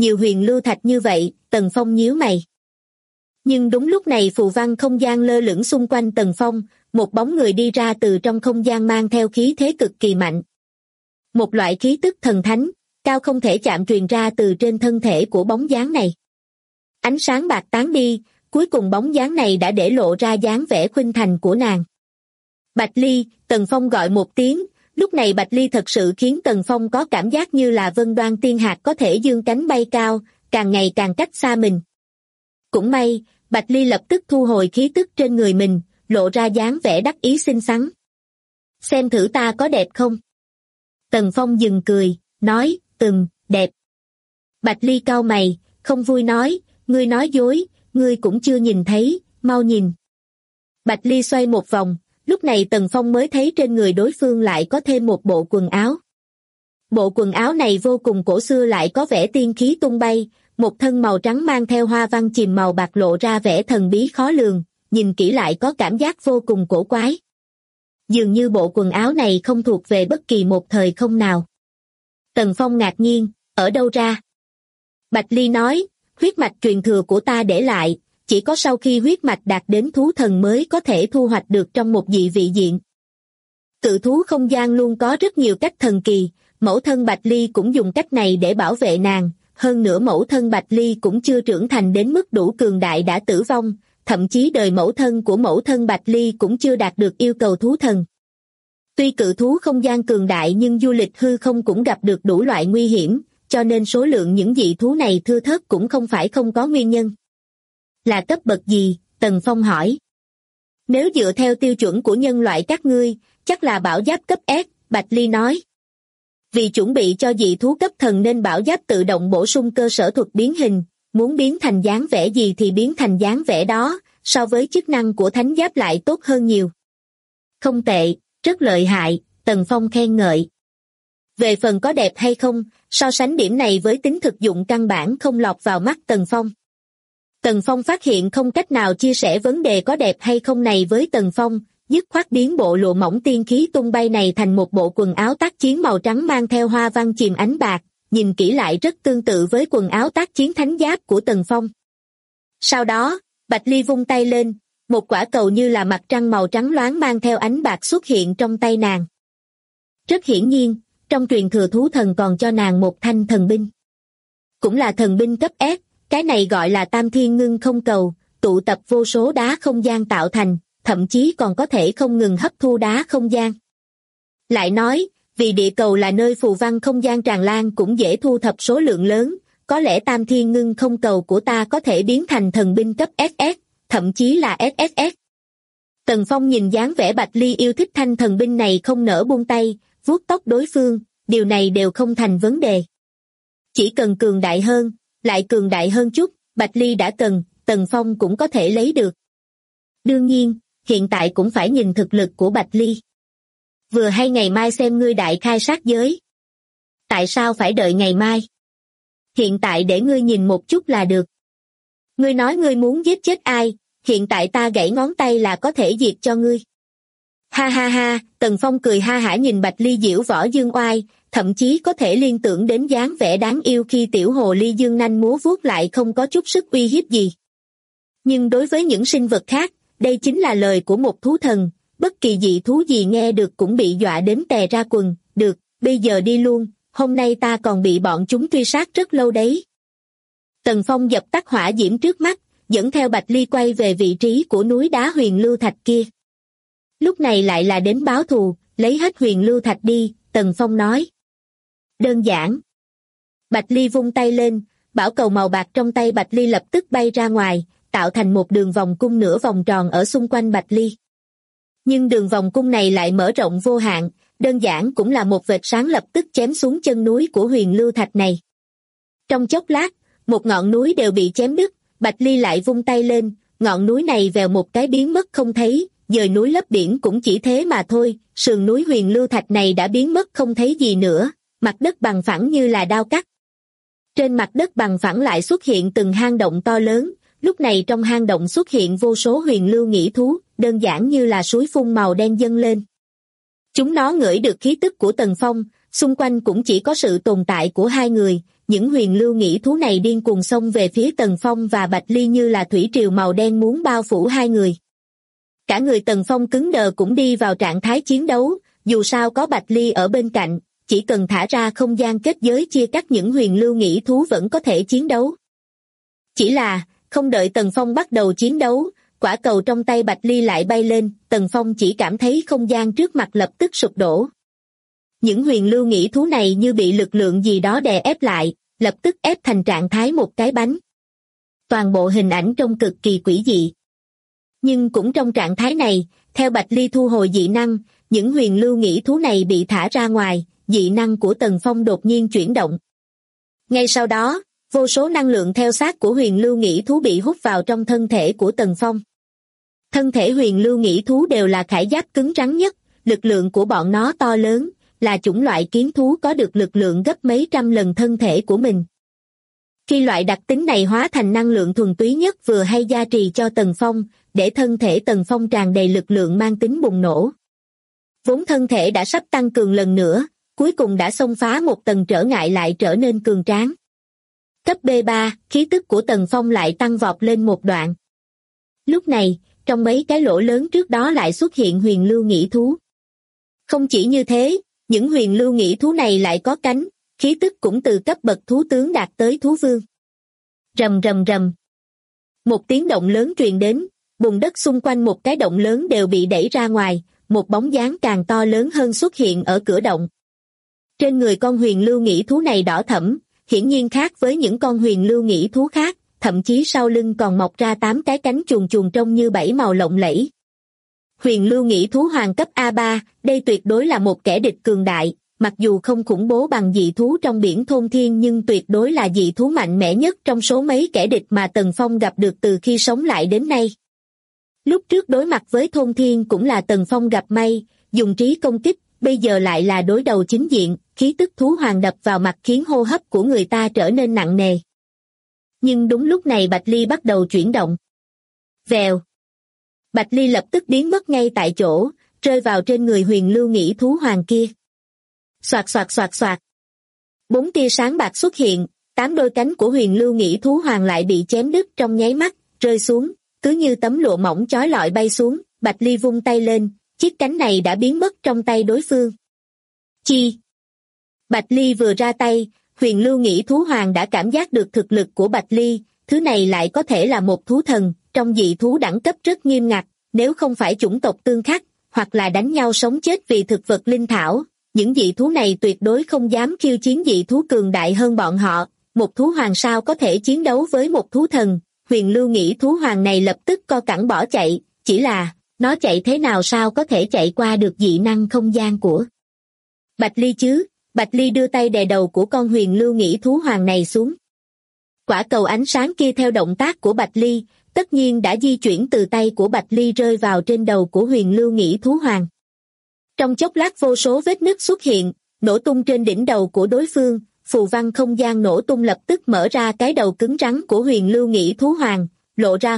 nhiều huyền lưu thạch như vậy, Tần Phong nhíu mày. Nhưng đúng lúc này phù văn không gian lơ lửng xung quanh Tần Phong, một bóng người đi ra từ trong không gian mang theo khí thế cực kỳ mạnh. Một loại khí tức thần thánh, cao không thể chạm truyền ra từ trên thân thể của bóng dáng này. Ánh sáng bạc tán đi, cuối cùng bóng dáng này đã để lộ ra dáng vẻ khuynh thành của nàng. Bạch Ly, Tần Phong gọi một tiếng, lúc này Bạch Ly thật sự khiến Tần Phong có cảm giác như là Vân Đoan Tiên Hạc có thể dương cánh bay cao, càng ngày càng cách xa mình. Cũng may, Bạch Ly lập tức thu hồi khí tức trên người mình, lộ ra dáng vẻ đắc ý xinh xắn. Xem thử ta có đẹp không? Tần Phong dừng cười, nói, đẹp. Bạch Ly cau mày, không vui nói, ngươi nói dối, ngươi cũng chưa nhìn thấy, mau nhìn. Bạch Ly xoay một vòng, lúc này Tần Phong mới thấy trên người đối phương lại có thêm một bộ quần áo. Bộ quần áo này vô cùng cổ xưa lại có vẻ tiên khí tung bay, một thân màu trắng mang theo hoa văn chìm màu bạc lộ ra vẻ thần bí khó lường, nhìn kỹ lại có cảm giác vô cùng cổ quái. Dường như bộ quần áo này không thuộc về bất kỳ một thời không nào. Tần Phong ngạc nhiên, ở đâu ra? Bạch Ly nói, huyết mạch truyền thừa của ta để lại, chỉ có sau khi huyết mạch đạt đến thú thần mới có thể thu hoạch được trong một dị vị diện. Cự thú không gian luôn có rất nhiều cách thần kỳ, mẫu thân Bạch Ly cũng dùng cách này để bảo vệ nàng, hơn nữa mẫu thân Bạch Ly cũng chưa trưởng thành đến mức đủ cường đại đã tử vong, thậm chí đời mẫu thân của mẫu thân Bạch Ly cũng chưa đạt được yêu cầu thú thần. Tuy cự thú không gian cường đại nhưng du lịch hư không cũng gặp được đủ loại nguy hiểm, cho nên số lượng những dị thú này thưa thớt cũng không phải không có nguyên nhân. Là cấp bậc gì? Tần Phong hỏi. Nếu dựa theo tiêu chuẩn của nhân loại các ngươi, chắc là bảo giáp cấp S, Bạch Ly nói. Vì chuẩn bị cho dị thú cấp thần nên bảo giáp tự động bổ sung cơ sở thuật biến hình, muốn biến thành dáng vẻ gì thì biến thành dáng vẻ đó, so với chức năng của thánh giáp lại tốt hơn nhiều. Không tệ, rất lợi hại, Tần Phong khen ngợi. Về phần có đẹp hay không, so sánh điểm này với tính thực dụng căn bản không lọt vào mắt Tần Phong. Tần Phong phát hiện không cách nào chia sẻ vấn đề có đẹp hay không này với Tần Phong, dứt khoát biến bộ lụa mỏng tiên khí tung bay này thành một bộ quần áo tác chiến màu trắng mang theo hoa văn chìm ánh bạc, nhìn kỹ lại rất tương tự với quần áo tác chiến thánh giáp của Tần Phong. Sau đó, Bạch Ly vung tay lên, một quả cầu như là mặt trăng màu trắng loáng mang theo ánh bạc xuất hiện trong tay nàng. Rất hiển nhiên, trong truyền thừa thú thần còn cho nàng một thanh thần binh. Cũng là thần binh cấp S, cái này gọi là Tam Thiên Ngưng Không Cầu, tụ tập vô số đá không gian tạo thành, thậm chí còn có thể không ngừng hấp thu đá không gian. Lại nói, vì địa cầu là nơi phù văn không gian tràn lan cũng dễ thu thập số lượng lớn, có lẽ Tam Thiên Ngưng Không Cầu của ta có thể biến thành thần binh cấp SS, thậm chí là SSS. Tần Phong nhìn dáng vẻ Bạch Ly yêu thích thanh thần binh này không nỡ buông tay, vuốt tóc đối phương, điều này đều không thành vấn đề. Chỉ cần cường đại hơn, lại cường đại hơn chút, Bạch Ly đã cần, Tần Phong cũng có thể lấy được. Đương nhiên, hiện tại cũng phải nhìn thực lực của Bạch Ly. Vừa hay ngày mai xem ngươi đại khai sát giới. Tại sao phải đợi ngày mai? Hiện tại để ngươi nhìn một chút là được. Ngươi nói ngươi muốn giết chết ai, hiện tại ta gãy ngón tay là có thể diệt cho ngươi. Ha ha ha, Tần Phong cười ha hả nhìn Bạch Ly diễu võ dương oai, thậm chí có thể liên tưởng đến dáng vẻ đáng yêu khi tiểu hồ ly dương nanh múa vuốt lại không có chút sức uy hiếp gì. Nhưng đối với những sinh vật khác, đây chính là lời của một thú thần, bất kỳ dị thú gì nghe được cũng bị dọa đến tè ra quần, được, bây giờ đi luôn, hôm nay ta còn bị bọn chúng truy sát rất lâu đấy. Tần Phong dập tắt hỏa diễm trước mắt, dẫn theo Bạch Ly quay về vị trí của núi đá huyền lưu thạch kia. Lúc này lại là đến báo thù, lấy hết huyền lưu thạch đi, Tần Phong nói. Đơn giản. Bạch Ly vung tay lên, bảo cầu màu bạc trong tay Bạch Ly lập tức bay ra ngoài, tạo thành một đường vòng cung nửa vòng tròn ở xung quanh Bạch Ly. Nhưng đường vòng cung này lại mở rộng vô hạn, đơn giản cũng là một vệt sáng lập tức chém xuống chân núi của huyền lưu thạch này. Trong chốc lát, một ngọn núi đều bị chém đứt, Bạch Ly lại vung tay lên, ngọn núi này vèo một cái biến mất không thấy, dời núi lấp biển cũng chỉ thế mà thôi, sườn núi huyền lưu thạch này đã biến mất không thấy gì nữa, mặt đất bằng phẳng như là đao cắt. Trên mặt đất bằng phẳng lại xuất hiện từng hang động to lớn, lúc này trong hang động xuất hiện vô số huyền lưu nhĩ thú, đơn giản như là suối phun màu đen dâng lên. Chúng nó ngửi được khí tức của Tần Phong, xung quanh cũng chỉ có sự tồn tại của hai người, những huyền lưu nghĩ thú này điên cuồng xông về phía Tần Phong và Bạch Ly như là thủy triều màu đen muốn bao phủ hai người. Cả người Tần Phong cứng đờ cũng đi vào trạng thái chiến đấu, dù sao có Bạch Ly ở bên cạnh, chỉ cần thả ra không gian kết giới chia cắt những huyền lưu nghĩ thú vẫn có thể chiến đấu. Chỉ là, không đợi Tần Phong bắt đầu chiến đấu, quả cầu trong tay Bạch Ly lại bay lên, Tần Phong chỉ cảm thấy không gian trước mặt lập tức sụp đổ. Những huyền lưu nghĩ thú này như bị lực lượng gì đó đè ép lại, lập tức ép thành trạng thái một cái bánh. Toàn bộ hình ảnh trông cực kỳ quỷ dị. Nhưng cũng trong trạng thái này, theo Bạch Ly thu hồi dị năng, những huyền lưu nghĩ thú này bị thả ra ngoài, dị năng của Tần Phong đột nhiên chuyển động. Ngay sau đó, vô số năng lượng theo sát của huyền lưu nghĩ thú bị hút vào trong thân thể của Tần Phong. Thân thể huyền lưu nghĩ thú đều là khải giáp cứng rắn nhất, lực lượng của bọn nó to lớn, là chủng loại kiến thú có được lực lượng gấp mấy trăm lần thân thể của mình. Khi loại đặc tính này hóa thành năng lượng thuần túy nhất vừa hay gia trì cho Tần Phong, để thân thể Tần Phong tràn đầy lực lượng mang tính bùng nổ. Vốn thân thể đã sắp tăng cường lần nữa, cuối cùng đã xông phá một tầng trở ngại lại trở nên cường tráng. Cấp B3, khí tức của Tần Phong lại tăng vọt lên một đoạn. Lúc này, trong mấy cái lỗ lớn trước đó lại xuất hiện huyền lưu nghĩ thú. Không chỉ như thế, những huyền lưu nghĩ thú này lại có cánh, khí tức cũng từ cấp bậc thú tướng đạt tới thú vương. Rầm rầm rầm. Một tiếng động lớn truyền đến, bùn đất xung quanh một cái động lớn đều bị đẩy ra ngoài, một bóng dáng càng to lớn hơn xuất hiện ở cửa động. Trên người con huyền lưu nghĩ thú này đỏ thẫm, hiển nhiên khác với những con huyền lưu nghĩ thú khác, thậm chí sau lưng còn mọc ra 8 cái cánh chuồn chuồn trông như 7 màu lộng lẫy. Huyền lưu nghĩ thú hoàng cấp A3, đây tuyệt đối là một kẻ địch cường đại, mặc dù không khủng bố bằng dị thú trong biển thôn thiên nhưng tuyệt đối là dị thú mạnh mẽ nhất trong số mấy kẻ địch mà Tần Phong gặp được từ khi sống lại đến nay. Lúc trước đối mặt với thôn thiên cũng là Tần Phong gặp may, dùng trí công kích, bây giờ lại là đối đầu chính diện, khí tức thú hoàng đập vào mặt khiến hô hấp của người ta trở nên nặng nề. Nhưng đúng lúc này Bạch Ly bắt đầu chuyển động. Vèo. Bạch Ly lập tức biến mất ngay tại chỗ, rơi vào trên người huyền lưu nghĩ thú hoàng kia. Xoạt xoạt xoạt xoạt. 4 tia sáng bạc xuất hiện, 8 đôi cánh của huyền lưu nghĩ thú hoàng lại bị chém đứt trong nháy mắt, rơi xuống, cứ như tấm lụa mỏng chói lọi bay xuống, Bạch Ly vung tay lên, chiếc cánh này đã biến mất trong tay đối phương. Chi. Bạch Ly vừa ra tay, huyền lưu nghĩ thú hoàng đã cảm giác được thực lực của Bạch Ly, thứ này lại có thể là một thú thần, trong dị thú đẳng cấp rất nghiêm ngặt, nếu không phải chủng tộc tương khắc, hoặc là đánh nhau sống chết vì thực vật linh thảo, những dị thú này tuyệt đối không dám khiêu chiến dị thú cường đại hơn bọn họ, một thú hoàng sao có thể chiến đấu với một thú thần, huyền lưu nghĩ thú hoàng này lập tức co cẳng bỏ chạy, chỉ là, nó chạy thế nào sao có thể chạy qua được dị năng không gian của Bạch Ly chứ. Bạch Ly đưa tay đè đầu của con huyền lưu nghĩ thú hoàng này xuống. Quả cầu ánh sáng kia theo động tác của Bạch Ly, tất nhiên đã di chuyển từ tay của Bạch Ly rơi vào trên đầu của huyền lưu nghĩ thú hoàng. Trong chốc lát vô số vết nứt xuất hiện, nổ tung trên đỉnh đầu của đối phương, phù văn không gian nổ tung lập tức mở ra cái đầu cứng rắn của huyền lưu nghĩ thú hoàng, lộ ra.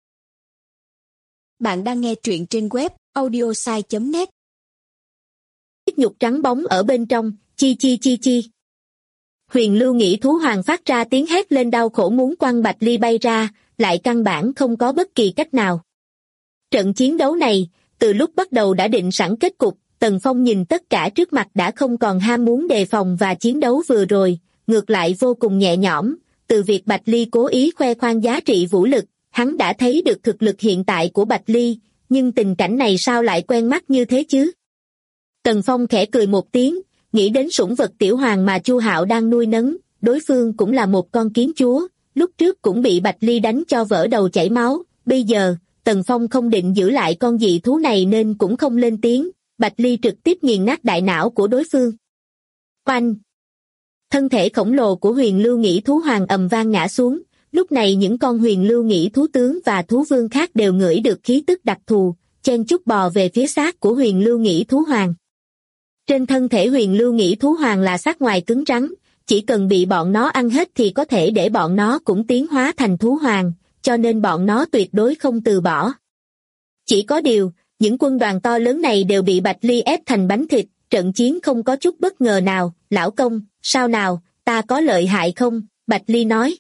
Bạn đang nghe truyện trên web audiosai.net. Nhục trắng bóng ở bên trong, chi chi chi chi. Huyền lưu nghĩ thú hoàng phát ra tiếng hét lên đau khổ muốn quăng Bạch Ly bay ra, lại căn bản không có bất kỳ cách nào. Trận chiến đấu này, từ lúc bắt đầu đã định sẵn kết cục, Tần Phong nhìn tất cả trước mặt đã không còn ham muốn đề phòng và chiến đấu vừa rồi, ngược lại vô cùng nhẹ nhõm, từ việc Bạch Ly cố ý khoe khoang giá trị vũ lực, hắn đã thấy được thực lực hiện tại của Bạch Ly, nhưng tình cảnh này sao lại quen mắt như thế chứ? Tần Phong khẽ cười một tiếng, nghĩ đến sủng vật tiểu hoàng mà Chu Hạo đang nuôi nấng, đối phương cũng là một con kiến chúa, lúc trước cũng bị Bạch Ly đánh cho vỡ đầu chảy máu, bây giờ, Tần Phong không định giữ lại con dị thú này nên cũng không lên tiếng, Bạch Ly trực tiếp nghiền nát đại não của đối phương. Oanh! Thân thể khổng lồ của huyền lưu nghĩ thú hoàng ầm vang ngã xuống, lúc này những con huyền lưu nghĩ thú tướng và thú vương khác đều ngửi được khí tức đặc thù, chen chúc bò về phía xác của huyền lưu nghĩ thú hoàng. Trên thân thể huyền lưu nghĩ thú hoàng là xác ngoài cứng rắn, chỉ cần bị bọn nó ăn hết thì có thể để bọn nó cũng tiến hóa thành thú hoàng, cho nên bọn nó tuyệt đối không từ bỏ. Chỉ có điều, những quân đoàn to lớn này đều bị Bạch Ly ép thành bánh thịt, trận chiến không có chút bất ngờ nào, lão công, sao nào, ta có lợi hại không? Bạch Ly nói.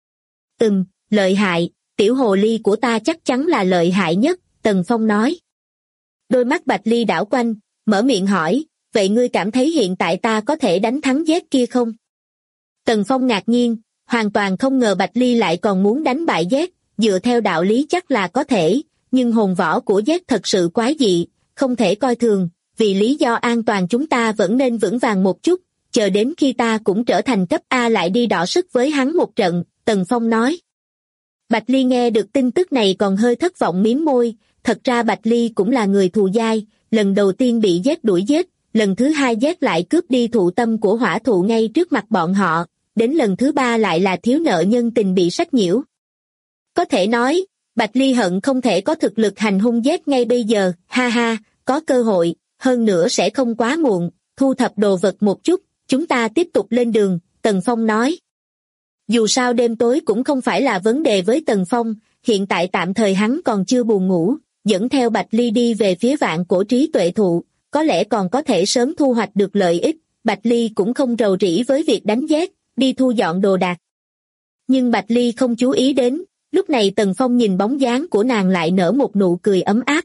Lợi hại, tiểu hồ ly của ta chắc chắn là lợi hại nhất, Tần Phong nói. Đôi mắt Bạch Ly đảo quanh, mở miệng hỏi, vậy ngươi cảm thấy hiện tại ta có thể đánh thắng Z kia không? Tần Phong ngạc nhiên, hoàn toàn không ngờ Bạch Ly lại còn muốn đánh bại Z, dựa theo đạo lý chắc là có thể, nhưng hồn võ của Z thật sự quái dị, không thể coi thường, vì lý do an toàn chúng ta vẫn nên vững vàng một chút, chờ đến khi ta cũng trở thành cấp A lại đi đọ sức với hắn một trận, Tần Phong nói. Bạch Ly nghe được tin tức này còn hơi thất vọng mím môi, thật ra Bạch Ly cũng là người thù dai, lần đầu tiên bị Z đuổi giết, lần thứ hai Z lại cướp đi thụ tâm của hỏa thụ ngay trước mặt bọn họ, đến lần thứ ba lại là thiếu nợ nhân tình bị sách nhiễu. Có thể nói, Bạch Ly hận không thể có thực lực hành hung Z ngay bây giờ, ha ha, có cơ hội, hơn nữa sẽ không quá muộn, thu thập đồ vật một chút, chúng ta tiếp tục lên đường, Tần Phong nói. Dù sao đêm tối cũng không phải là vấn đề với Tần Phong, hiện tại tạm thời hắn còn chưa buồn ngủ, dẫn theo Bạch Ly đi về phía vạn cổ trí tuệ thụ, có lẽ còn có thể sớm thu hoạch được lợi ích, Bạch Ly cũng không rầu rĩ với việc đánh Z, đi thu dọn đồ đạc. Nhưng Bạch Ly không chú ý đến, lúc này Tần Phong nhìn bóng dáng của nàng lại nở một nụ cười ấm áp.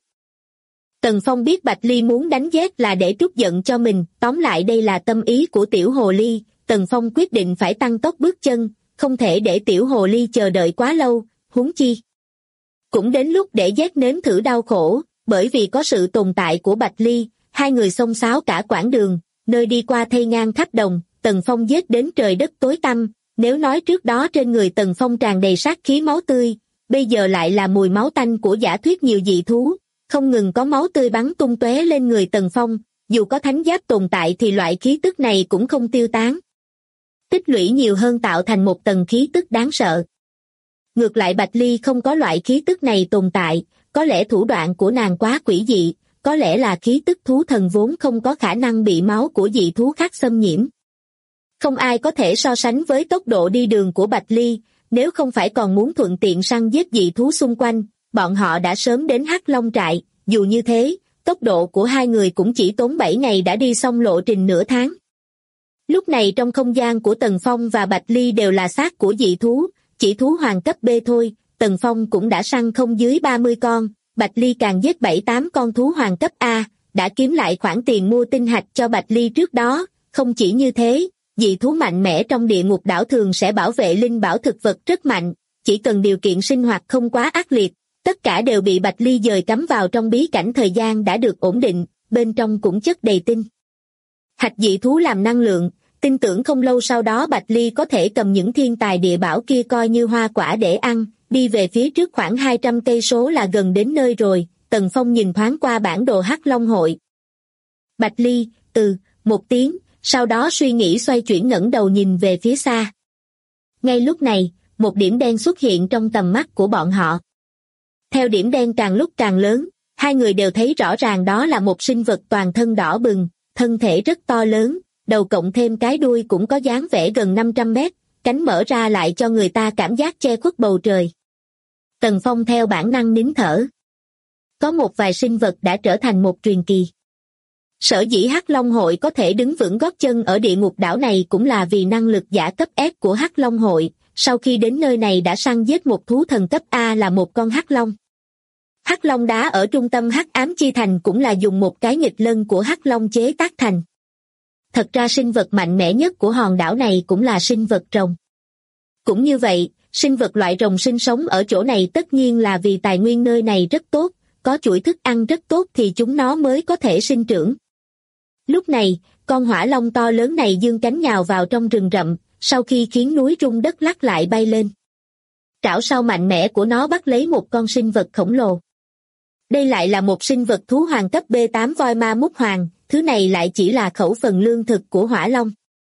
Tần Phong biết Bạch Ly muốn đánh Z là để trút giận cho mình, tóm lại đây là tâm ý của tiểu hồ ly, Tần Phong quyết định phải tăng tốc bước chân, không thể để tiểu hồ ly chờ đợi quá lâu, huống chi. Cũng đến lúc để Z nếm thử đau khổ, bởi vì có sự tồn tại của Bạch Ly, hai người xông xáo cả quãng đường, nơi đi qua thây ngang khắp đồng, Tần Phong giết đến trời đất tối tăm, nếu nói trước đó trên người Tần Phong tràn đầy sát khí máu tươi, bây giờ lại là mùi máu tanh của giả thuyết nhiều dị thú, không ngừng có máu tươi bắn tung tóe lên người Tần Phong, dù có thánh giáp tồn tại thì loại khí tức này cũng không tiêu tán. Tích lũy nhiều hơn tạo thành một tầng khí tức đáng sợ. Ngược lại Bạch Ly không có loại khí tức này tồn tại, có lẽ thủ đoạn của nàng quá quỷ dị, có lẽ là khí tức thú thần vốn không có khả năng bị máu của dị thú khác xâm nhiễm. Không ai có thể so sánh với tốc độ đi đường của Bạch Ly, nếu không phải còn muốn thuận tiện săn giết dị thú xung quanh, bọn họ đã sớm đến Hắc Long trại, dù như thế, tốc độ của hai người cũng chỉ tốn 7 ngày đã đi xong lộ trình nửa tháng. Lúc này trong không gian của Tần Phong và Bạch Ly đều là xác của dị thú, chỉ thú hoàng cấp B thôi, Tần Phong cũng đã săn không dưới 30 con, Bạch Ly càng giết 7-8 con thú hoàng cấp A, đã kiếm lại khoản tiền mua tinh hạch cho Bạch Ly trước đó, không chỉ như thế, dị thú mạnh mẽ trong địa ngục đảo thường sẽ bảo vệ linh bảo thực vật rất mạnh, chỉ cần điều kiện sinh hoạt không quá ác liệt, tất cả đều bị Bạch Ly dời cắm vào trong bí cảnh thời gian đã được ổn định, bên trong cũng chất đầy tinh hạch dị thú làm năng lượng, tin tưởng không lâu sau đó Bạch Ly có thể cầm những thiên tài địa bảo kia coi như hoa quả để ăn, đi về phía trước khoảng 200 cây số là gần đến nơi rồi, Tần Phong nhìn thoáng qua bản đồ Hắc Long hội. Bạch Ly, một tiếng, sau đó suy nghĩ xoay chuyển ngẩng đầu nhìn về phía xa. Ngay lúc này, một điểm đen xuất hiện trong tầm mắt của bọn họ. Theo điểm đen càng lúc càng lớn, hai người đều thấy rõ ràng đó là một sinh vật toàn thân đỏ bừng, thân thể rất to lớn, đầu cộng thêm cái đuôi cũng có dáng vẻ gần 500 mét, cánh mở ra lại cho người ta cảm giác che khuất bầu trời. Tần Phong theo bản năng nín thở. Có một vài sinh vật đã trở thành một truyền kỳ. Sở dĩ Hắc Long hội có thể đứng vững gót chân ở địa ngục đảo này cũng là vì năng lực giả cấp S của Hắc Long hội, sau khi đến nơi này đã săn giết một thú thần cấp A là một con Hắc Long. Hắc Long đá ở trung tâm Hắc Ám Chi Thành cũng là dùng một cái nghịch lân của Hắc Long chế tác thành. Thật ra sinh vật mạnh mẽ nhất của hòn đảo này cũng là sinh vật rồng. Cũng như vậy, sinh vật loại rồng sinh sống ở chỗ này tất nhiên là vì tài nguyên nơi này rất tốt, có chuỗi thức ăn rất tốt thì chúng nó mới có thể sinh trưởng. Lúc này, con hỏa long to lớn này giương cánh nhào vào trong rừng rậm, sau khi khiến núi rung đất lắc lại bay lên. Trảo sau mạnh mẽ của nó bắt lấy một con sinh vật khổng lồ. Đây lại là một sinh vật thú hoàng cấp B8 voi ma mút hoàng, thứ này lại chỉ là khẩu phần lương thực của hỏa long.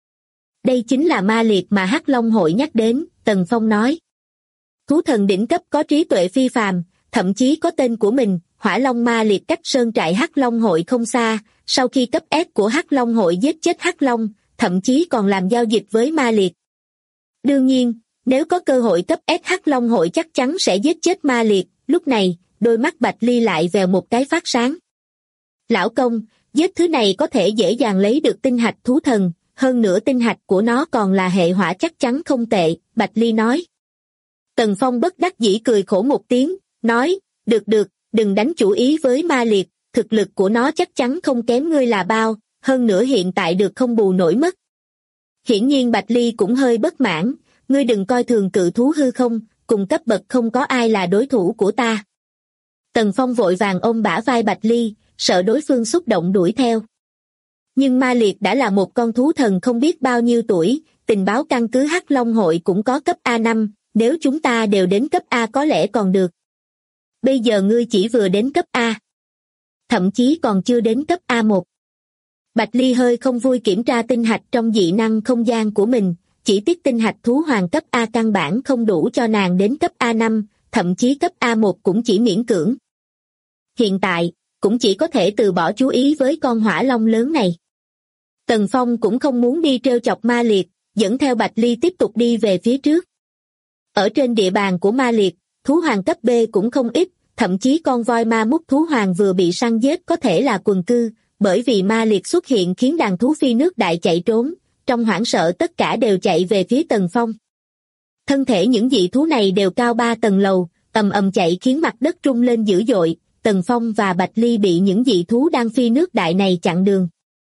Đây chính là ma liệt mà Hắc Long hội nhắc đến, Tần Phong nói. Thú thần đỉnh cấp có trí tuệ phi phàm, thậm chí có tên của mình, hỏa long ma liệt cách sơn trại Hắc Long hội không xa, sau khi cấp S của Hắc Long hội giết chết Hắc Long, thậm chí còn làm giao dịch với ma liệt. Đương nhiên, nếu có cơ hội cấp S Hắc Long hội chắc chắn sẽ giết chết ma liệt, lúc này, đôi mắt Bạch Ly lại vèo một cái phát sáng. Lão công, giết thứ này có thể dễ dàng lấy được tinh hạch thú thần, hơn nữa tinh hạch của nó còn là hệ hỏa chắc chắn không tệ, Bạch Ly nói. Tần Phong bất đắc dĩ cười khổ một tiếng, nói, được, đừng đánh chủ ý với ma liệt, thực lực của nó chắc chắn không kém ngươi là bao, hơn nữa hiện tại được không bù nổi mất. Hiển nhiên Bạch Ly cũng hơi bất mãn, ngươi đừng coi thường cự thú hư không, cùng cấp bậc không có ai là đối thủ của ta. Tần Phong vội vàng ôm bả vai Bạch Ly, sợ đối phương xúc động đuổi theo. Nhưng ma liệt đã là một con thú thần không biết bao nhiêu tuổi, tình báo căn cứ Hắc Long hội cũng có cấp A5, nếu chúng ta đều đến cấp A có lẽ còn được. Bây giờ ngươi chỉ vừa đến cấp A. Thậm chí còn chưa đến cấp A1. Bạch Ly hơi không vui kiểm tra tinh hạch trong dị năng không gian của mình, chỉ tiếc tinh hạch thú hoàng cấp A căn bản không đủ cho nàng đến cấp A5, thậm chí cấp A1 cũng chỉ miễn cưỡng. Hiện tại, cũng chỉ có thể từ bỏ chú ý với con hỏa long lớn này. Tần Phong cũng không muốn đi trêu chọc ma liệt, dẫn theo Bạch Ly tiếp tục đi về phía trước. Ở trên địa bàn của ma liệt, thú hoàng cấp B cũng không ít, thậm chí con voi ma mút thú hoàng vừa bị săn giết có thể là quần cư, bởi vì ma liệt xuất hiện khiến đàn thú phi nước đại chạy trốn, trong hoảng sợ tất cả đều chạy về phía Tần Phong. Thân thể những dị thú này đều cao 3 tầng lầu, ầm ầm chạy khiến mặt đất rung lên dữ dội, Tần Phong và Bạch Ly bị những dị thú đang phi nước đại này chặn đường.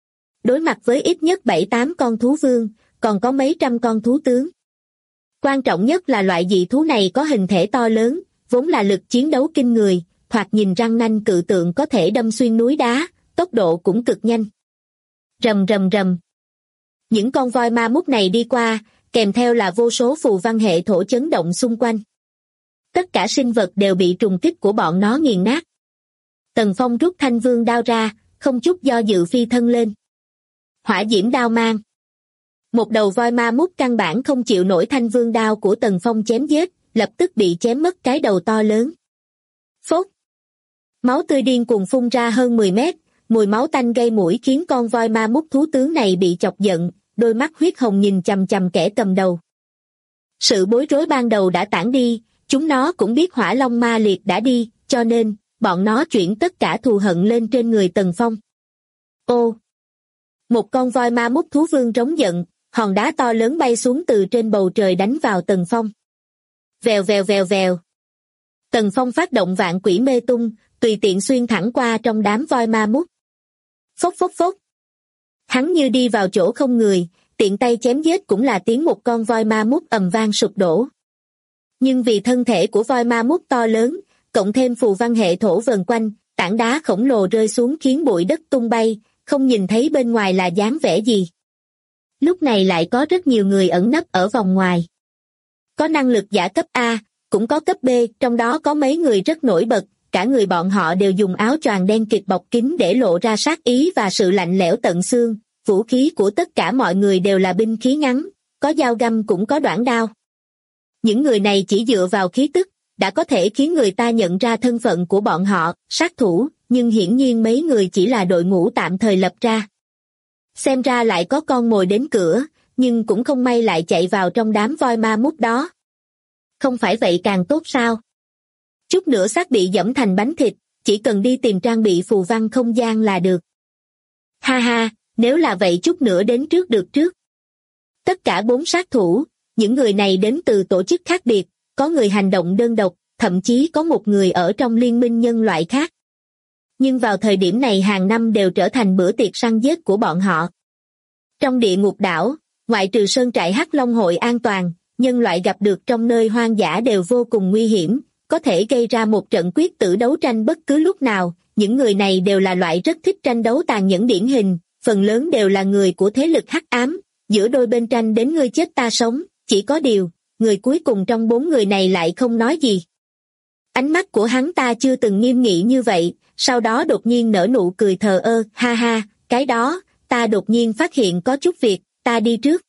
Đối mặt với ít nhất 7-8 con thú vương, còn có mấy trăm con thú tướng. Quan trọng nhất là loại dị thú này có hình thể to lớn, vốn là lực chiến đấu kinh người, thoạt nhìn răng nanh cự tượng có thể đâm xuyên núi đá, tốc độ cũng cực nhanh. Rầm rầm rầm. Những con voi ma mút này đi qua, kèm theo là vô số phù văn hệ thổ chấn động xung quanh. Tất cả sinh vật đều bị trùng kích của bọn nó nghiền nát. Tần Phong rút thanh vương đao ra, không chút do dự phi thân lên. Hỏa diễm đao mang. Một đầu voi ma mút căn bản không chịu nổi thanh vương đao của Tần Phong chém giết, lập tức bị chém mất cái đầu to lớn. Phốt. Máu tươi điên cuồng phun ra hơn 10 mét, mùi máu tanh gây mũi khiến con voi ma mút thú tướng này bị chọc giận, đôi mắt huyết hồng nhìn chằm chằm kẻ cầm đầu. Sự bối rối ban đầu đã tản đi, chúng nó cũng biết hỏa long ma liệt đã đi, cho nên, bọn nó chuyển tất cả thù hận lên trên người Tần Phong. Ô! Một con voi ma mút thú vương trống giận, hòn đá to lớn bay xuống từ trên bầu trời đánh vào Tần Phong. Vèo vèo vèo vèo. Tần Phong phát động vạn quỷ mê tung, tùy tiện xuyên thẳng qua trong đám voi ma mút. Phốc phốc phốc. Hắn như đi vào chỗ không người, tiện tay chém giết cũng là tiếng một con voi ma mút ầm vang sụp đổ. Nhưng vì thân thể của voi ma mút to lớn, cộng thêm phù văn hệ thổ vần quanh, tảng đá khổng lồ rơi xuống khiến bụi đất tung bay, không nhìn thấy bên ngoài là dáng vẻ gì. Lúc này lại có rất nhiều người ẩn nấp ở vòng ngoài. Có năng lực giả cấp A, cũng có cấp B, trong đó có mấy người rất nổi bật, cả người bọn họ đều dùng áo choàng đen kịt bọc kín để lộ ra sát ý và sự lạnh lẽo tận xương, vũ khí của tất cả mọi người đều là binh khí ngắn, có dao găm cũng có đoản đao. Những người này chỉ dựa vào khí tức, đã có thể khiến người ta nhận ra thân phận của bọn họ, sát thủ, nhưng hiển nhiên mấy người chỉ là đội ngũ tạm thời lập ra. Xem ra lại có con mồi đến cửa, nhưng cũng không may lại chạy vào trong đám voi ma mút đó. Không phải vậy càng tốt sao? Chút nữa xác bị giẫm thành bánh thịt, chỉ cần đi tìm trang bị phù văn không gian là được. Ha ha, nếu là vậy chút nữa đến trước được trước. Tất cả 4 sát thủ, những người này đến từ tổ chức khác biệt, có người hành động đơn độc, thậm chí có một người ở trong liên minh nhân loại khác. Nhưng vào thời điểm này hàng năm đều trở thành bữa tiệc săn giết của bọn họ. Trong địa ngục đảo, ngoại trừ sơn trại Hắc Long hội an toàn, nhân loại gặp được trong nơi hoang dã đều vô cùng nguy hiểm, có thể gây ra một trận quyết tử đấu tranh bất cứ lúc nào. Những người này đều là loại rất thích tranh đấu tàn nhẫn điển hình, phần lớn đều là người của thế lực hắc ám, giữa đôi bên tranh đến ngươi chết ta sống, chỉ có điều, người cuối cùng trong 4 người này lại không nói gì. Ánh mắt của hắn ta chưa từng nghiêm nghị như vậy, sau đó đột nhiên nở nụ cười thờ ơ, ha ha, cái đó, ta đột nhiên phát hiện có chút việc, ta đi trước.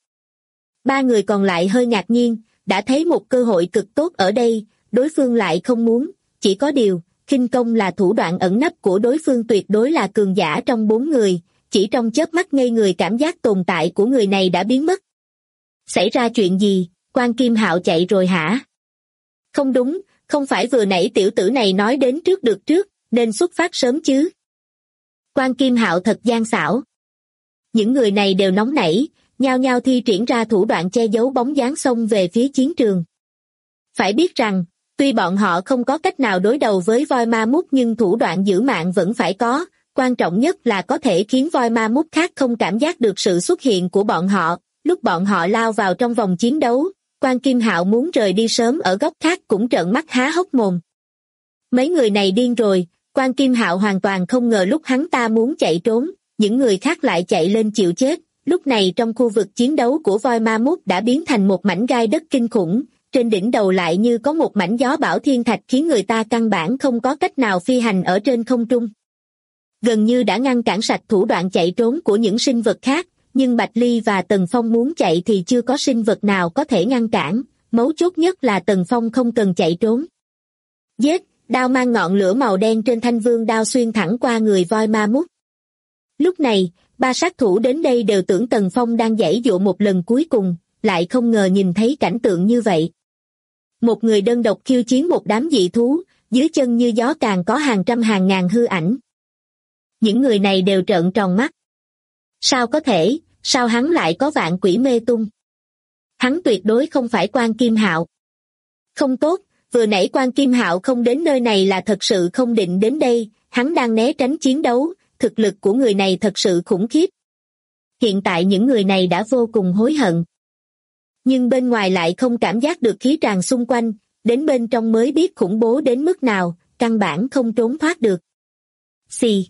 3 người còn lại hơi ngạc nhiên, đã thấy một cơ hội cực tốt ở đây, đối phương lại không muốn, chỉ có điều, khinh công là thủ đoạn ẩn nấp của đối phương tuyệt đối là cường giả trong 4 người, chỉ trong chớp mắt ngây người cảm giác tồn tại của người này đã biến mất. Xảy ra chuyện gì, Quan Kim Hạo chạy rồi hả? Không đúng, không phải vừa nãy tiểu tử này nói đến trước được trước, nên xuất phát sớm chứ. Quan Kim Hạo thật gian xảo. Những người này đều nóng nảy, nhao nhao thi triển ra thủ đoạn che giấu bóng dáng xông về phía chiến trường. Phải biết rằng, tuy bọn họ không có cách nào đối đầu với voi ma mút nhưng thủ đoạn giữ mạng vẫn phải có, quan trọng nhất là có thể khiến voi ma mút khác không cảm giác được sự xuất hiện của bọn họ. Lúc bọn họ lao vào trong vòng chiến đấu, Quan Kim Hạo muốn rời đi sớm ở góc khác cũng trợn mắt há hốc mồm. Mấy người này điên rồi, Quan Kim Hạo hoàn toàn không ngờ lúc hắn ta muốn chạy trốn, những người khác lại chạy lên chịu chết. Lúc này trong khu vực chiến đấu của voi ma mút đã biến thành một mảnh gai đất kinh khủng, trên đỉnh đầu lại như có một mảnh gió bão thiên thạch khiến người ta căn bản không có cách nào phi hành ở trên không trung. Gần như đã ngăn cản sạch thủ đoạn chạy trốn của những sinh vật khác, nhưng Bạch Ly và Tần Phong muốn chạy thì chưa có sinh vật nào có thể ngăn cản, mấu chốt nhất là Tần Phong không cần chạy trốn. Giết, đao mang ngọn lửa màu đen trên thanh vương đao xuyên thẳng qua người voi ma mút. Lúc này, ba sát thủ đến đây đều tưởng Tần Phong đang giãy giụa một lần cuối cùng, lại không ngờ nhìn thấy cảnh tượng như vậy. Một người đơn độc khiêu chiến một đám dị thú, dưới chân như gió càng có hàng trăm hàng ngàn hư ảnh. Những người này đều trợn tròn mắt. Sao có thể, sao hắn lại có vạn quỷ mê tung? Hắn tuyệt đối không phải Quan Kim Hạo. Không tốt, vừa nãy Quan Kim Hạo không đến nơi này là thật sự không định đến đây, hắn đang né tránh chiến đấu, thực lực của người này thật sự khủng khiếp. Hiện tại những người này đã vô cùng hối hận. Nhưng bên ngoài lại không cảm giác được khí tràn xung quanh, đến bên trong mới biết khủng bố đến mức nào, căn bản không trốn thoát được. Xì.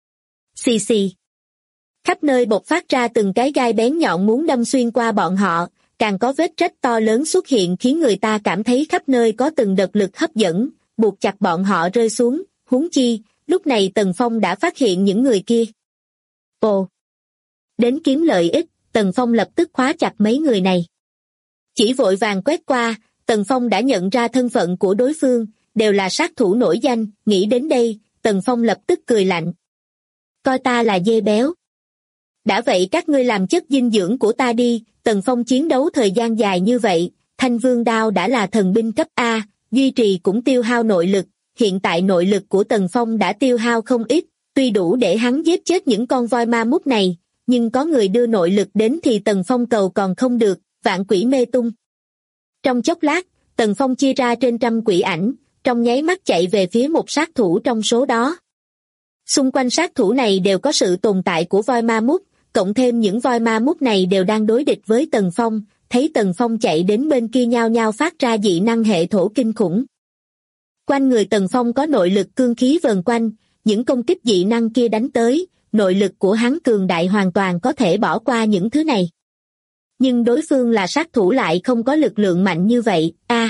Xì xì. Khắp nơi bộc phát ra từng cái gai bén nhọn muốn đâm xuyên qua bọn họ, càng có vết rách to lớn xuất hiện khiến người ta cảm thấy khắp nơi có từng đợt lực hấp dẫn, buộc chặt bọn họ rơi xuống, huống chi, lúc này Tần Phong đã phát hiện những người kia. Ồ! Đến kiếm lợi ích, Tần Phong lập tức khóa chặt mấy người này. Chỉ vội vàng quét qua, Tần Phong đã nhận ra thân phận của đối phương, đều là sát thủ nổi danh, nghĩ đến đây, Tần Phong lập tức cười lạnh. Coi ta là dê béo. Đã vậy các ngươi làm chất dinh dưỡng của ta đi, Tần Phong chiến đấu thời gian dài như vậy, thanh vương đao đã là thần binh cấp A, duy trì cũng tiêu hao nội lực, hiện tại nội lực của Tần Phong đã tiêu hao không ít, tuy đủ để hắn giết chết những con voi ma mút này, nhưng có người đưa nội lực đến thì Tần Phong cầu còn không được, vạn quỷ mê tung. Trong chốc lát, Tần Phong chia ra trên trăm quỷ ảnh, trong nháy mắt chạy về phía một sát thủ trong số đó. Xung quanh sát thủ này đều có sự tồn tại của voi ma mút, cộng thêm những voi ma mút này đều đang đối địch với Tần Phong, thấy Tần Phong chạy đến bên kia nhao nhao phát ra dị năng hệ thổ kinh khủng. Quanh người Tần Phong có nội lực cương khí vờn quanh, những công kích dị năng kia đánh tới, nội lực của hắn cường đại hoàn toàn có thể bỏ qua những thứ này. Nhưng đối phương là sát thủ lại không có lực lượng mạnh như vậy,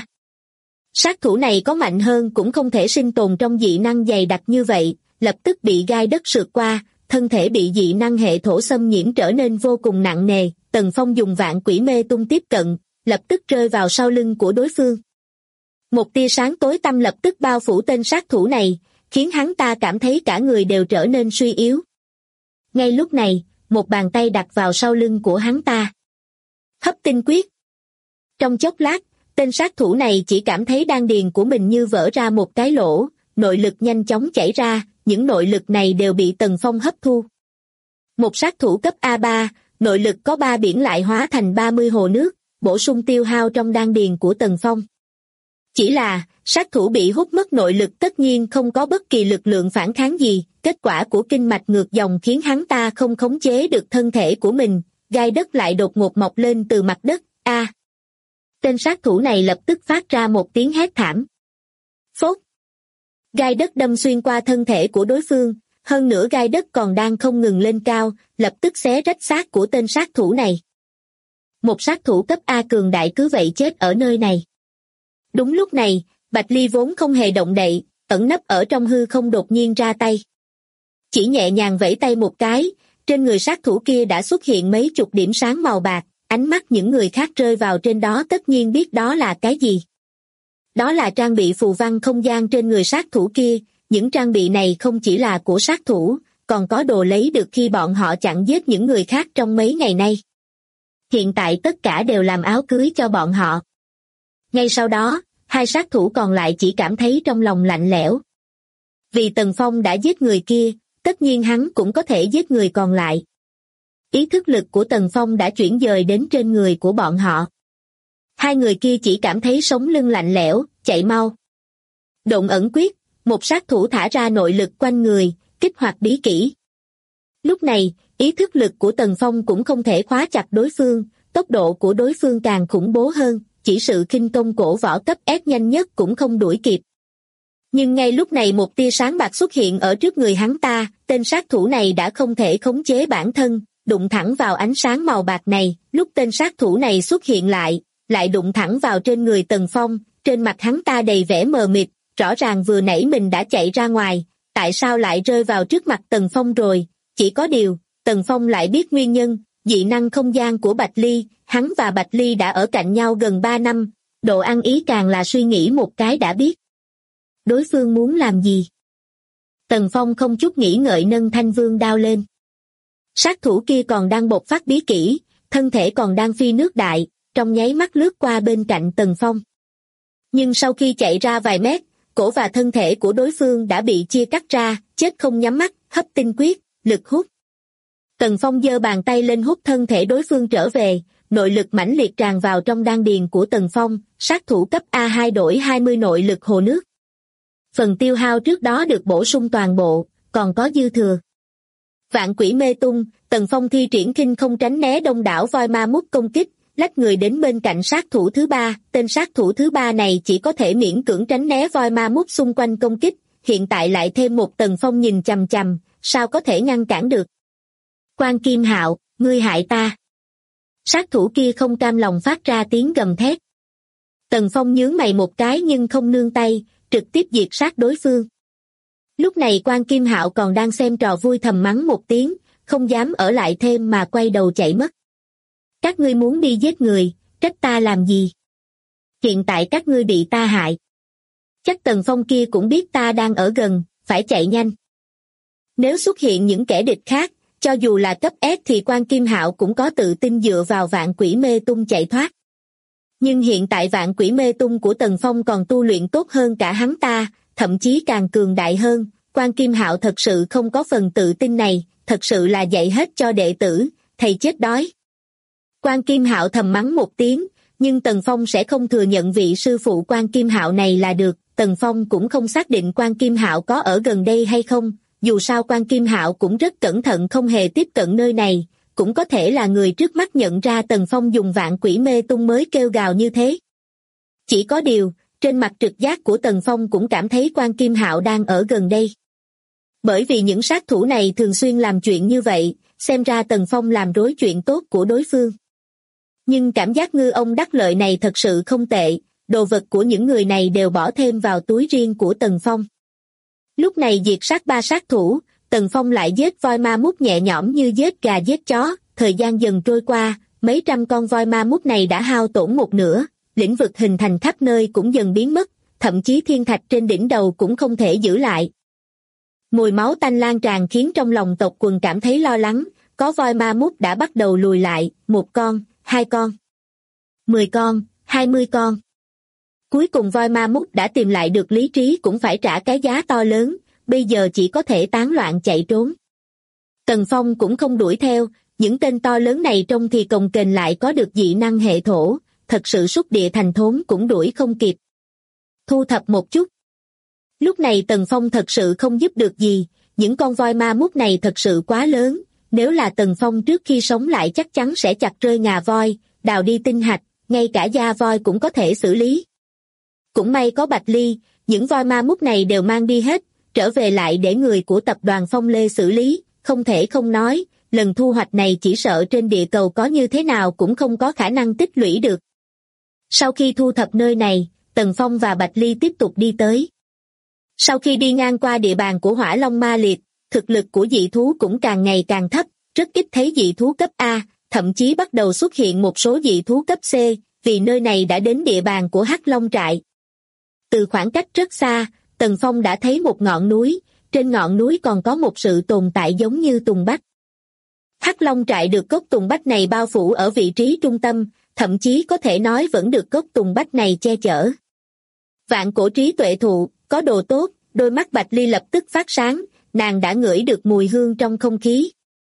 sát thủ này có mạnh hơn cũng không thể sinh tồn trong dị năng dày đặc như vậy, lập tức bị gai đất sượt qua, thân thể bị dị năng hệ thổ xâm nhiễm trở nên vô cùng nặng nề, Tần Phong dùng vạn quỷ mê tung tiếp cận, lập tức rơi vào sau lưng của đối phương. Một tia sáng tối tăm lập tức bao phủ tên sát thủ này, khiến hắn ta cảm thấy cả người đều trở nên suy yếu. Ngay lúc này, một bàn tay đặt vào sau lưng của hắn ta. Hấp tinh quyết. Trong chốc lát, tên sát thủ này chỉ cảm thấy đan điền của mình như vỡ ra một cái lỗ, nội lực nhanh chóng chảy ra, những nội lực này đều bị Tần Phong hấp thu. Một sát thủ cấp A3, nội lực có 3 biển lại hóa thành 30 hồ nước, bổ sung tiêu hao trong đan điền của Tần Phong. Chỉ là, sát thủ bị hút mất nội lực tất nhiên không có bất kỳ lực lượng phản kháng gì, kết quả của kinh mạch ngược dòng khiến hắn ta không khống chế được thân thể của mình, gai đất lại đột ngột mọc lên từ mặt đất, Tên sát thủ này lập tức phát ra một tiếng hét thảm. Phốt! Gai đất đâm xuyên qua thân thể của đối phương, hơn nữa gai đất còn đang không ngừng lên cao, lập tức xé rách xác của tên sát thủ này. Một sát thủ cấp A cường đại cứ vậy chết ở nơi này. Đúng lúc này, Bạch Ly vốn không hề động đậy, ẩn nấp ở trong hư không đột nhiên ra tay. Chỉ nhẹ nhàng vẫy tay một cái, trên người sát thủ kia đã xuất hiện mấy chục điểm sáng màu bạc, ánh mắt những người khác rơi vào trên đó tất nhiên biết đó là cái gì. Đó là trang bị phù văn không gian trên người sát thủ kia, những trang bị này không chỉ là của sát thủ, còn có đồ lấy được khi bọn họ chặn giết những người khác trong mấy ngày nay. Hiện tại tất cả đều làm áo cưới cho bọn họ. Ngay sau đó, hai sát thủ còn lại chỉ cảm thấy trong lòng lạnh lẽo. Vì Tần Phong đã giết người kia, tất nhiên hắn cũng có thể giết người còn lại. ý thức lực của Tần Phong đã chuyển dời đến trên người của bọn họ. Hai người kia chỉ cảm thấy sống lưng lạnh lẽo, chạy mau. Động ẩn quyết, một sát thủ thả ra nội lực quanh người, kích hoạt bí kỹ. Lúc này, ý thức lực của Tần Phong cũng không thể khóa chặt đối phương, tốc độ của đối phương càng khủng bố hơn, chỉ sự khinh công cổ võ cấp S nhanh nhất cũng không đuổi kịp. Nhưng ngay lúc này một tia sáng bạc xuất hiện ở trước người hắn ta, tên sát thủ này đã không thể khống chế bản thân, đụng thẳng vào ánh sáng màu bạc này, lúc tên sát thủ này xuất hiện lại đụng thẳng vào trên người Tần Phong, trên mặt hắn ta đầy vẻ mờ mịt, rõ ràng vừa nãy mình đã chạy ra ngoài, tại sao lại rơi vào trước mặt Tần Phong rồi, chỉ có điều, Tần Phong lại biết nguyên nhân, dị năng không gian của Bạch Ly, hắn và Bạch Ly đã ở cạnh nhau gần 3 năm, độ ăn ý càng là suy nghĩ một cái đã biết. Đối phương muốn làm gì? Tần Phong không chút nghĩ ngợi nâng thanh vương đao lên. Sát thủ kia còn đang bộc phát bí kỹ, thân thể còn đang phi nước đại, trong nháy mắt lướt qua bên cạnh Tần Phong. Nhưng sau khi chạy ra vài mét, cổ và thân thể của đối phương đã bị chia cắt ra, chết không nhắm mắt, hấp tinh quyết, lực hút. Tần Phong giơ bàn tay lên hút thân thể đối phương trở về, nội lực mãnh liệt tràn vào trong đan điền của Tần Phong, sát thủ cấp A2 đổi 20 nội lực hồ nước. Phần tiêu hao trước đó được bổ sung toàn bộ, còn có dư thừa. Vạn quỷ mê tung, Tần Phong thi triển khinh không tránh né đông đảo voi ma mút công kích, lách người đến bên cạnh sát thủ thứ ba, tên sát thủ thứ ba này chỉ có thể miễn cưỡng tránh né voi ma mút xung quanh công kích, hiện tại lại thêm một Tần Phong nhìn chằm chằm, sao có thể ngăn cản được. Quan Kim Hạo, ngươi hại ta. Sát thủ kia không cam lòng phát ra tiếng gầm thét. Tần Phong nhướng mày một cái nhưng không nương tay, trực tiếp diệt sát đối phương. Lúc này Quan Kim Hạo còn đang xem trò vui thầm mắng một tiếng, không dám ở lại thêm mà quay đầu chạy mất. Các ngươi muốn đi giết người, trách ta làm gì? Hiện tại các ngươi bị ta hại. Chắc Tần Phong kia cũng biết ta đang ở gần, phải chạy nhanh. Nếu xuất hiện những kẻ địch khác, cho dù là cấp S thì Quan Kim Hạo cũng có tự tin dựa vào vạn quỷ mê tung chạy thoát. Nhưng hiện tại vạn quỷ mê tung của Tần Phong còn tu luyện tốt hơn cả hắn ta, thậm chí càng cường đại hơn, Quan Kim Hạo thật sự không có phần tự tin này, thật sự là dạy hết cho đệ tử, thầy chết đói. Quan Kim Hạo thầm mắng một tiếng, nhưng Tần Phong sẽ không thừa nhận vị sư phụ Quan Kim Hạo này là được, Tần Phong cũng không xác định Quan Kim Hạo có ở gần đây hay không, dù sao Quan Kim Hạo cũng rất cẩn thận không hề tiếp cận nơi này, cũng có thể là người trước mắt nhận ra Tần Phong dùng vạn quỷ mê tung mới kêu gào như thế. Chỉ có điều, trên mặt trực giác của Tần Phong cũng cảm thấy Quan Kim Hạo đang ở gần đây. Bởi vì những sát thủ này thường xuyên làm chuyện như vậy, xem ra Tần Phong làm rối chuyện tốt của đối phương. Nhưng cảm giác ngư ông đắc lợi này thật sự không tệ, đồ vật của những người này đều bỏ thêm vào túi riêng của Tần Phong. Lúc này diệt sát 3 sát thủ, Tần Phong lại giết voi ma mút nhẹ nhõm như giết gà giết chó, thời gian dần trôi qua, mấy trăm con voi ma mút này đã hao tổn một nửa, lĩnh vực hình thành khắp nơi cũng dần biến mất, thậm chí thiên thạch trên đỉnh đầu cũng không thể giữ lại. Mùi máu tanh lan tràn khiến trong lòng tộc quần cảm thấy lo lắng, có voi ma mút đã bắt đầu lùi lại, 1 con, 2 con, 10 con, 20 con. Cuối cùng voi ma mút đã tìm lại được lý trí cũng phải trả cái giá to lớn, bây giờ chỉ có thể tán loạn chạy trốn. Tần Phong cũng không đuổi theo, những tên to lớn này trông thì cồng kềnh lại có được dị năng hệ thổ, thật sự xúc địa thành thốn cũng đuổi không kịp. Thu thập một chút. Lúc này Tần Phong thật sự không giúp được gì, những con voi ma mút này thật sự quá lớn, nếu là Tần Phong trước khi sống lại chắc chắn sẽ chặt rơi ngà voi, đào đi tinh hạch, ngay cả da voi cũng có thể xử lý. Cũng may có Bạch Ly, những voi ma mút này đều mang đi hết, trở về lại để người của tập đoàn Phong Lê xử lý, không thể không nói, lần thu hoạch này chỉ sợ trên địa cầu có như thế nào cũng không có khả năng tích lũy được. Sau khi thu thập nơi này, Tần Phong và Bạch Ly tiếp tục đi tới. Sau khi đi ngang qua địa bàn của Hỏa Long Ma Liệt, thực lực của dị thú cũng càng ngày càng thấp, rất ít thấy dị thú cấp A, thậm chí bắt đầu xuất hiện một số dị thú cấp C, vì nơi này đã đến địa bàn của Hắc Long trại. Từ khoảng cách rất xa, Tần Phong đã thấy một ngọn núi, trên ngọn núi còn có một sự tồn tại giống như tùng bách. Hắc Long trại được gốc tùng bách này bao phủ ở vị trí trung tâm, thậm chí có thể nói vẫn được gốc tùng bách này che chở. Vạn cổ trí tuệ thụ, có đồ tốt, đôi mắt Bạch Ly lập tức phát sáng, nàng đã ngửi được mùi hương trong không khí.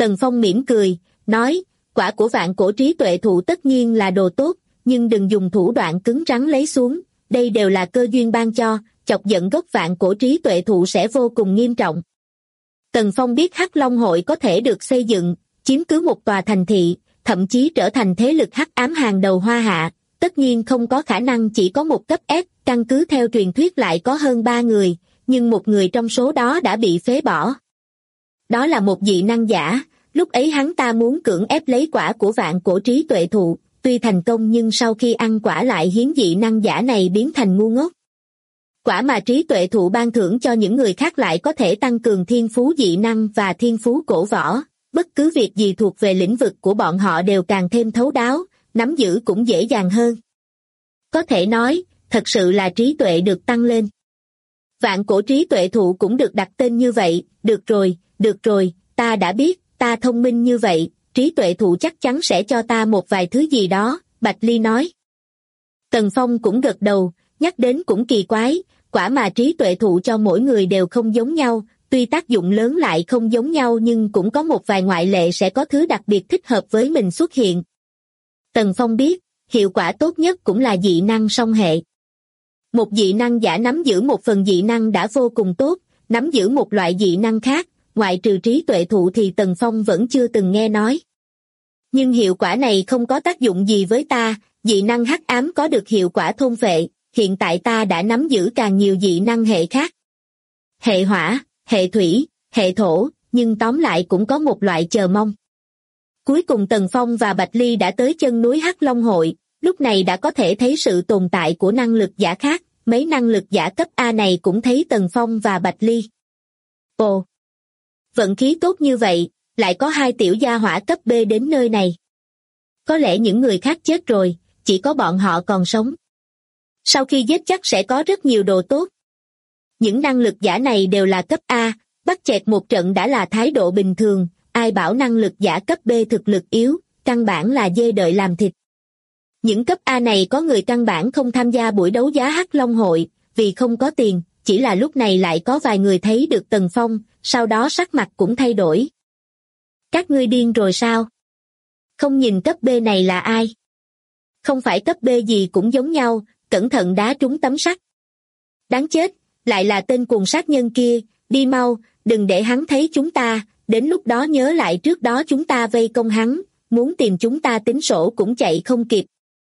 Tần Phong mỉm cười, nói, quả của vạn cổ trí tuệ thụ tất nhiên là đồ tốt, nhưng đừng dùng thủ đoạn cứng rắn lấy xuống, đây đều là cơ duyên ban cho, chọc giận gốc vạn cổ trí tuệ thụ sẽ vô cùng nghiêm trọng. Tần Phong biết Hắc Long hội có thể được xây dựng, chiếm cứ một tòa thành thị, thậm chí trở thành thế lực hắc ám hàng đầu Hoa Hạ, tất nhiên không có khả năng chỉ có một cấp S, căn cứ theo truyền thuyết lại có hơn 3 người, nhưng một người trong số đó đã bị phế bỏ. Đó là một dị năng giả, lúc ấy hắn ta muốn cưỡng ép lấy quả của vạn cổ trí tuệ thụ, tuy thành công nhưng sau khi ăn quả lại hiến dị năng giả này biến thành ngu ngốc. Quả mà trí tuệ thụ ban thưởng cho những người khác lại có thể tăng cường thiên phú dị năng và thiên phú cổ võ, bất cứ việc gì thuộc về lĩnh vực của bọn họ đều càng thêm thấu đáo, nắm giữ cũng dễ dàng hơn. Có thể nói, thật sự là trí tuệ được tăng lên. Vạn cổ trí tuệ thụ cũng được đặt tên như vậy, được rồi, ta đã biết, ta thông minh như vậy, trí tuệ thụ chắc chắn sẽ cho ta một vài thứ gì đó, Bạch Ly nói. Tần Phong cũng gật đầu, nhắc đến cũng kỳ quái, quả mà trí tuệ thụ cho mỗi người đều không giống nhau, tuy tác dụng lớn lại không giống nhau nhưng cũng có một vài ngoại lệ sẽ có thứ đặc biệt thích hợp với mình xuất hiện. Tần Phong biết, hiệu quả tốt nhất cũng là dị năng song hệ. Một dị năng giả nắm giữ một phần dị năng đã vô cùng tốt, nắm giữ một loại dị năng khác, ngoại trừ trí tuệ thụ thì Tần Phong vẫn chưa từng nghe nói. Nhưng hiệu quả này không có tác dụng gì với ta, dị năng hắc ám có được hiệu quả thôn phệ, hiện tại ta đã nắm giữ càng nhiều dị năng hệ khác. Hệ hỏa, hệ thủy, hệ thổ, nhưng tóm lại cũng có một loại chờ mong. Cuối cùng Tần Phong và Bạch Ly đã tới chân núi Hắc Long hội, lúc này đã có thể thấy sự tồn tại của năng lực giả khác, mấy năng lực giả cấp A này cũng thấy Tần Phong và Bạch Ly. Ồ! Vận khí tốt như vậy, lại có 2 tiểu gia hỏa cấp B đến nơi này. Có lẽ những người khác chết rồi, chỉ có bọn họ còn sống. Sau khi giết chắc sẽ có rất nhiều đồ tốt. Những năng lực giả này đều là cấp A, bắt chẹt một trận đã là thái độ bình thường, ai bảo năng lực giả cấp B thực lực yếu, căn bản là dê đợi làm thịt. Những cấp A này có người căn bản không tham gia buổi đấu giá Hắc Long hội, vì không có tiền, chỉ là lúc này lại có vài người thấy được Tần Phong, sau đó sắc mặt cũng thay đổi. Các ngươi điên rồi sao? Không nhìn cấp B này là ai? Không phải cấp B gì cũng giống nhau, cẩn thận đá trúng tấm sắt. Đáng chết, lại là tên cuồng sát nhân kia, đi mau, đừng để hắn thấy chúng ta, đến lúc đó nhớ lại trước đó chúng ta vây công hắn, muốn tìm chúng ta tính sổ cũng chạy không kịp.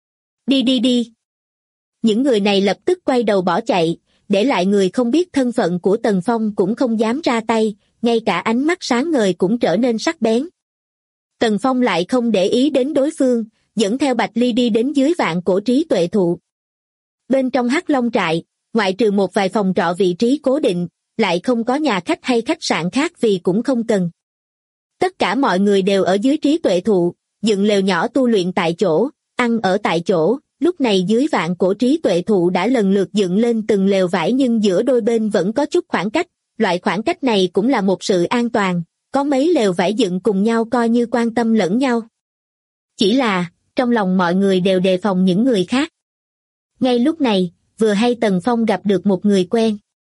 Đi. Những người này lập tức quay đầu bỏ chạy, để lại người không biết thân phận của Tần Phong cũng không dám ra tay, ngay cả ánh mắt sáng ngời cũng trở nên sắc bén. Tần Phong lại không để ý đến đối phương, dẫn theo Bạch Ly đi đến dưới vạn cổ trí tuệ thụ. Bên trong Hắc Long trại, ngoại trừ một vài phòng trọ vị trí cố định, lại không có nhà khách hay khách sạn khác vì cũng không cần. Tất cả mọi người đều ở dưới trí tuệ thụ, dựng lều nhỏ tu luyện tại chỗ, ăn ở tại chỗ. Lúc này dưới vạn cổ trí tuệ thụ đã lần lượt dựng lên từng lều vải nhưng giữa đôi bên vẫn có chút khoảng cách, loại khoảng cách này cũng là một sự an toàn, có mấy lều vải dựng cùng nhau coi như quan tâm lẫn nhau. Chỉ là, trong lòng mọi người đều đề phòng những người khác. Ngay lúc này, vừa hay Tần Phong gặp được một người quen.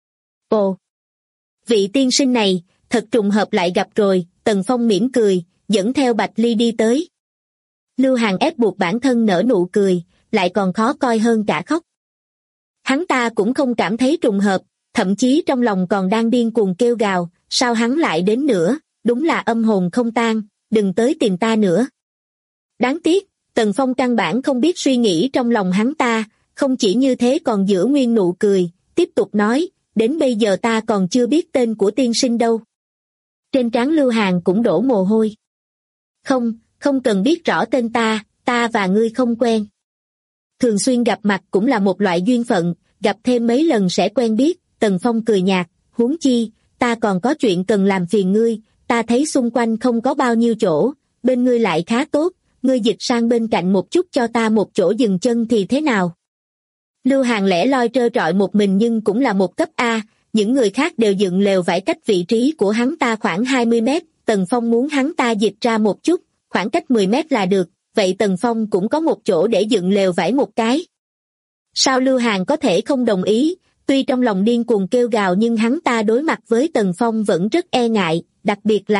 Ồ! Vị tiên sinh này, thật trùng hợp lại gặp rồi, Tần Phong mỉm cười, dẫn theo Bạch Ly đi tới. Lưu Hàn ép buộc bản thân nở nụ cười, lại còn khó coi hơn cả khóc. Hắn ta cũng không cảm thấy trùng hợp, thậm chí trong lòng còn đang điên cuồng kêu gào, sao hắn lại đến nữa, đúng là âm hồn không tan, đừng tới tìm ta nữa. Đáng tiếc, Tần Phong căn bản không biết suy nghĩ trong lòng hắn ta, không chỉ như thế còn giữ nguyên nụ cười, tiếp tục nói, đến bây giờ ta còn chưa biết tên của tiên sinh đâu. Trên trán Lưu Hàn cũng đổ mồ hôi. Không cần biết rõ tên ta và ngươi không quen. Thường xuyên gặp mặt cũng là một loại duyên phận, gặp thêm mấy lần sẽ quen biết, Tần Phong cười nhạt, huống chi, ta còn có chuyện cần làm phiền ngươi, ta thấy xung quanh không có bao nhiêu chỗ, bên ngươi lại khá tốt, ngươi dịch sang bên cạnh một chút cho ta một chỗ dừng chân thì thế nào? Lưu Hàn lẻ loi trơ trọi một mình nhưng cũng là một cấp A, những người khác đều dựng lều vải cách vị trí của hắn ta khoảng 20 mét, Tần Phong muốn hắn ta dịch ra một chút, khoảng cách 10 mét là được, vậy Tần Phong cũng có một chỗ để dựng lều vải một cái. Sao Lưu Hàn có thể không đồng ý, tuy trong lòng điên cuồng kêu gào nhưng hắn ta đối mặt với Tần Phong vẫn rất e ngại, đặc biệt là,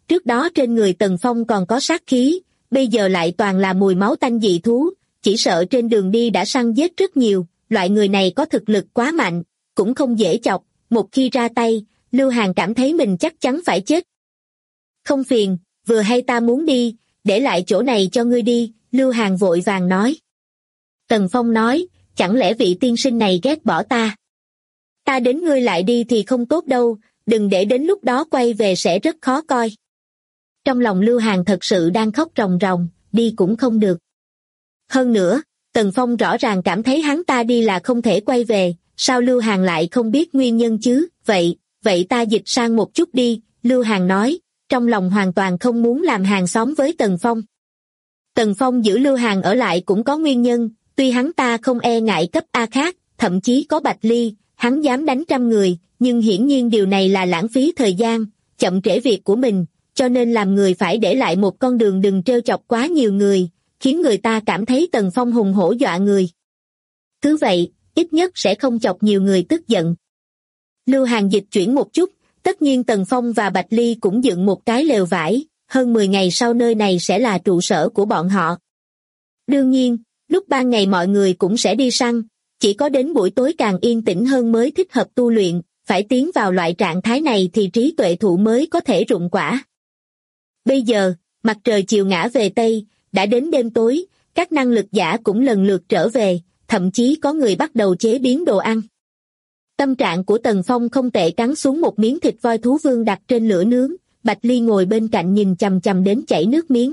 trước đó trên người Tần Phong còn có sát khí, bây giờ lại toàn là mùi máu tanh dị thú, chỉ sợ trên đường đi đã săn giết rất nhiều, loại người này có thực lực quá mạnh, cũng không dễ chọc, một khi ra tay, Lưu Hàn cảm thấy mình chắc chắn phải chết. Không phiền, vừa hay ta muốn đi, để lại chỗ này cho ngươi đi, Lưu Hàn vội vàng nói. Tần Phong nói, chẳng lẽ vị tiên sinh này ghét bỏ ta? Ta đến ngươi lại đi thì không tốt đâu, đừng để đến lúc đó quay về sẽ rất khó coi. Trong lòng Lưu Hàn thật sự đang khóc ròng ròng, đi cũng không được. Hơn nữa, Tần Phong rõ ràng cảm thấy hắn ta đi là không thể quay về, sao Lưu Hàn lại không biết nguyên nhân chứ? Vậy ta dịch sang một chút đi, Lưu Hàn nói, trong lòng hoàn toàn không muốn làm hàng xóm với Tần Phong. Tần Phong giữ Lưu Hàn ở lại cũng có nguyên nhân, tuy hắn ta không e ngại cấp A khác, thậm chí có Bạch Ly, hắn dám đánh 100 người, nhưng hiển nhiên điều này là lãng phí thời gian, chậm trễ việc của mình, cho nên làm người phải để lại một con đường đừng trêu chọc quá nhiều người, khiến người ta cảm thấy Tần Phong hùng hổ dọa người. Cứ vậy, ít nhất sẽ không chọc nhiều người tức giận. Lưu Hàn dịch chuyển một chút, tất nhiên Tần Phong và Bạch Ly cũng dựng một cái lều vải, hơn 10 ngày sau nơi này sẽ là trụ sở của bọn họ. Đương nhiên, lúc ban ngày mọi người cũng sẽ đi săn, chỉ có đến buổi tối càng yên tĩnh hơn mới thích hợp tu luyện, phải tiến vào loại trạng thái này thì trí tuệ thụ mới có thể rụng quả. Bây giờ, mặt trời chiều ngã về Tây, đã đến đêm tối, các năng lực giả cũng lần lượt trở về, thậm chí có người bắt đầu chế biến đồ ăn. Tâm trạng của Tần Phong không tệ, cắn xuống một miếng thịt voi thú vương đặt trên lửa nướng, Bạch Ly ngồi bên cạnh nhìn chằm chằm đến chảy nước miếng.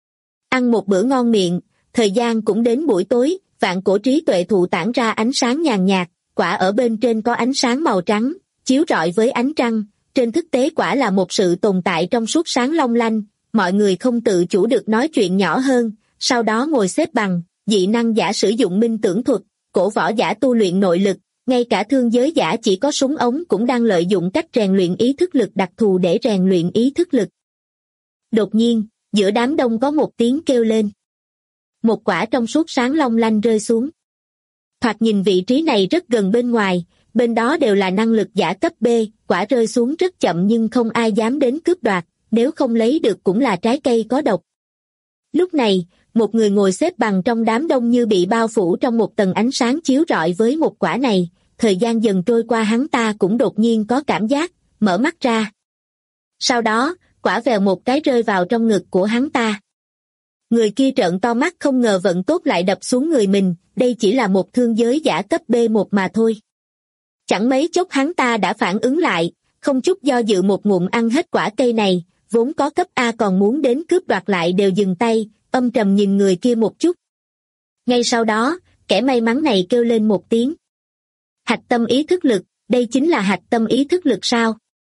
Ăn một bữa ngon miệng, thời gian cũng đến buổi tối, vạn cổ trí tuệ thụ tản ra ánh sáng nhàn nhạt, quả ở bên trên có ánh sáng màu trắng, chiếu rọi với ánh trăng, trên thực tế quả là một sự tồn tại trong suốt sáng long lanh, mọi người không tự chủ được nói chuyện nhỏ hơn, sau đó ngồi xếp bằng, dị năng giả sử dụng minh tưởng thuật, cổ võ giả tu luyện nội lực, ngay cả thương giới giả chỉ có súng ống cũng đang lợi dụng cách rèn luyện ý thức lực đặc thù để rèn luyện ý thức lực. Đột nhiên, giữa đám đông có một tiếng kêu lên. Một quả trong suốt sáng long lanh rơi xuống. Thoạt nhìn vị trí này rất gần bên ngoài, bên đó đều là năng lực giả cấp B, quả rơi xuống rất chậm nhưng không ai dám đến cướp đoạt, nếu không lấy được cũng là trái cây có độc. Lúc này, một người ngồi xếp bằng trong đám đông như bị bao phủ trong một tầng ánh sáng chiếu rọi với một quả này, thời gian dần trôi qua hắn ta cũng đột nhiên có cảm giác, mở mắt ra. Sau đó, quả vèo một cái rơi vào trong ngực của hắn ta. Người kia trợn to mắt không ngờ vận tốt lại đập xuống người mình, đây chỉ là một thương giới giả cấp B1 mà thôi. Chẳng mấy chốc hắn ta đã phản ứng lại, không chút do dự một ngụm ăn hết quả cây này, vốn có cấp A còn muốn đến cướp đoạt lại đều dừng tay, âm trầm nhìn người kia một chút. Ngay sau đó, kẻ may mắn này kêu lên một tiếng. Hạch tâm ý thức lực, đây chính là hạch tâm ý thức lực sao?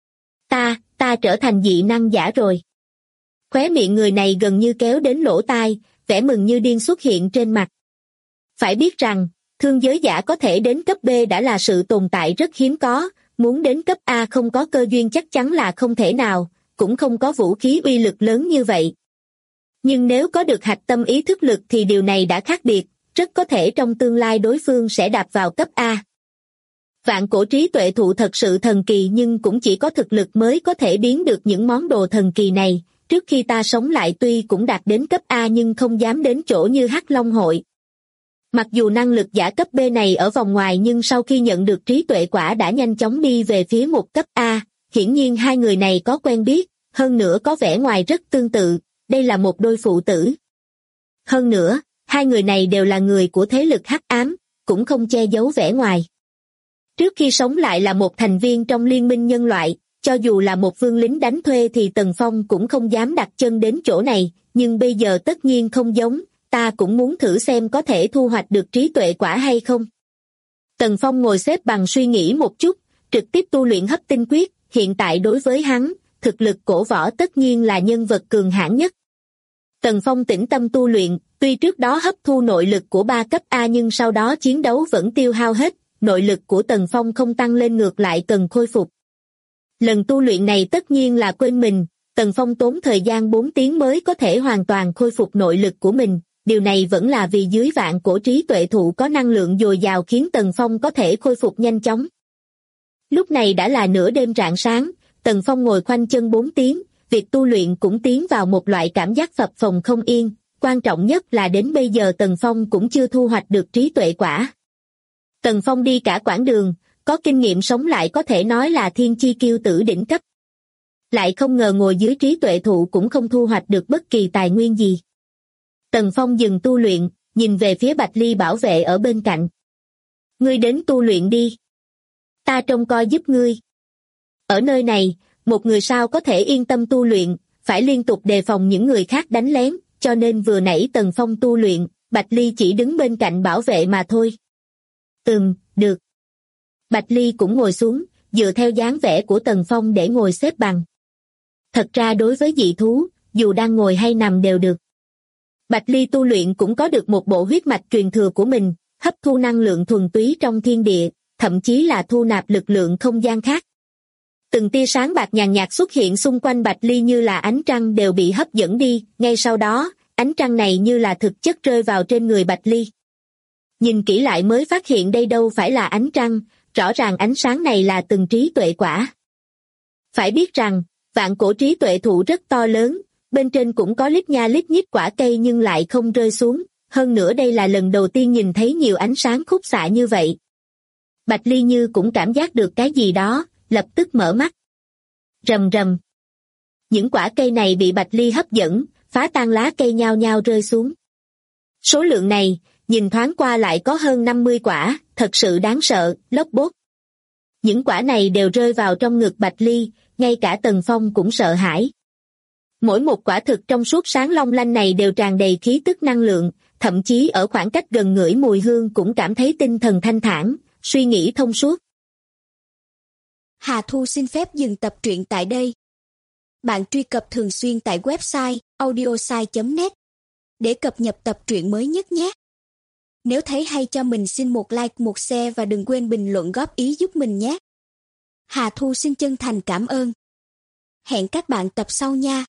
Ta trở thành dị năng giả rồi. Khóe miệng người này gần như kéo đến lỗ tai, vẻ mừng như điên xuất hiện trên mặt. Phải biết rằng, thương giới giả có thể đến cấp B đã là sự tồn tại rất hiếm có, muốn đến cấp A không có cơ duyên chắc chắn là không thể nào, cũng không có vũ khí uy lực lớn như vậy. Nhưng nếu có được hạch tâm ý thức lực thì điều này đã khác biệt, rất có thể trong tương lai đối phương sẽ đạp vào cấp A. Vạn cổ trí tuệ thụ thật sự thần kỳ nhưng cũng chỉ có thực lực mới có thể biến được những món đồ thần kỳ này. Trước khi ta sống lại tuy cũng đạt đến cấp A nhưng không dám đến chỗ như Hắc Long hội. Mặc dù năng lực giả cấp B này ở vòng ngoài nhưng sau khi nhận được trí tuệ quả đã nhanh chóng đi về phía một cấp A, hiển nhiên hai người này có quen biết, hơn nữa có vẻ ngoài rất tương tự, đây là một đôi phụ tử. Hơn nữa, hai người này đều là người của thế lực hắc ám, cũng không che giấu vẻ ngoài. Trước khi sống lại là một thành viên trong liên minh nhân loại, cho dù là một vương lính đánh thuê thì Tần Phong cũng không dám đặt chân đến chỗ này, nhưng bây giờ tất nhiên không giống, ta cũng muốn thử xem có thể thu hoạch được trí tuệ quả hay không. Tần Phong ngồi xếp bằng suy nghĩ một chút, trực tiếp tu luyện hấp tinh quyết, hiện tại đối với hắn, thực lực cổ võ tất nhiên là nhân vật cường hãn nhất. Tần Phong tĩnh tâm tu luyện, tuy trước đó hấp thu nội lực của 3 cấp A nhưng sau đó chiến đấu vẫn tiêu hao hết, nội lực của Tần Phong không tăng lên ngược lại cần khôi phục. Lần tu luyện này tất nhiên là quên mình, Tần Phong tốn thời gian 4 tiếng mới có thể hoàn toàn khôi phục nội lực của mình, điều này vẫn là vì dưới vạn cổ trí tuệ thụ có năng lượng dồi dào khiến Tần Phong có thể khôi phục nhanh chóng. Lúc này đã là nửa đêm rạng sáng, Tần Phong ngồi khoanh chân 4 tiếng, việc tu luyện cũng tiến vào một loại cảm giác phập phồng không yên, quan trọng nhất là đến bây giờ Tần Phong cũng chưa thu hoạch được trí tuệ quả. Tần Phong đi cả quãng đường, có kinh nghiệm sống lại có thể nói là thiên chi kiêu tử đỉnh cấp. Lại không ngờ ngồi dưới trí tuệ thụ cũng không thu hoạch được bất kỳ tài nguyên gì. Tần Phong dừng tu luyện, nhìn về phía Bạch Ly bảo vệ ở bên cạnh. Ngươi đến tu luyện đi. Ta trông coi giúp ngươi. Ở nơi này, một người sao có thể yên tâm tu luyện, phải liên tục đề phòng những người khác đánh lén, cho nên vừa nãy Tần Phong tu luyện, Bạch Ly chỉ đứng bên cạnh bảo vệ mà thôi. Được. Bạch Ly cũng ngồi xuống, dựa theo dáng vẻ của Tần Phong để ngồi xếp bằng. Thật ra đối với dị thú, dù đang ngồi hay nằm đều được. Bạch Ly tu luyện cũng có được một bộ huyết mạch truyền thừa của mình, hấp thu năng lượng thuần túy trong thiên địa, thậm chí là thu nạp lực lượng không gian khác. Từng tia sáng bạc nhàn nhạt xuất hiện xung quanh Bạch Ly như là ánh trăng đều bị hấp dẫn đi, ngay sau đó, ánh trăng này như là thực chất rơi vào trên người Bạch Ly. Nhìn kỹ lại mới phát hiện đây đâu phải là ánh trăng, rõ ràng ánh sáng này là từng trí tuệ quả. Phải biết rằng, vạn cổ trí tuệ thụ rất to lớn, bên trên cũng có lít nha lít nhít quả cây nhưng lại không rơi xuống, hơn nữa đây là lần đầu tiên nhìn thấy nhiều ánh sáng khúc xạ như vậy. Bạch Ly như cũng cảm giác được cái gì đó, lập tức mở mắt. Rầm rầm. Những quả cây này bị Bạch Ly hấp dẫn, phá tan lá cây nhao nhao rơi xuống. Số lượng này, nhìn thoáng qua lại có hơn 50 quả, thật sự đáng sợ, lốp bốp. Những quả này đều rơi vào trong ngực Bạch Ly, ngay cả Tần Phong cũng sợ hãi. Mỗi một quả thực trong suốt sáng long lanh này đều tràn đầy khí tức năng lượng, thậm chí ở khoảng cách gần ngửi mùi hương cũng cảm thấy tinh thần thanh thản, suy nghĩ thông suốt. Hà Thu xin phép dừng tập truyện tại đây. Bạn truy cập thường xuyên tại website audiosai.net để cập nhật tập truyện mới nhất nhé. Nếu thấy hay cho mình xin một like, một share và đừng quên bình luận góp ý giúp mình nhé. Hà Thu xin chân thành cảm ơn. Hẹn các bạn tập sau nha.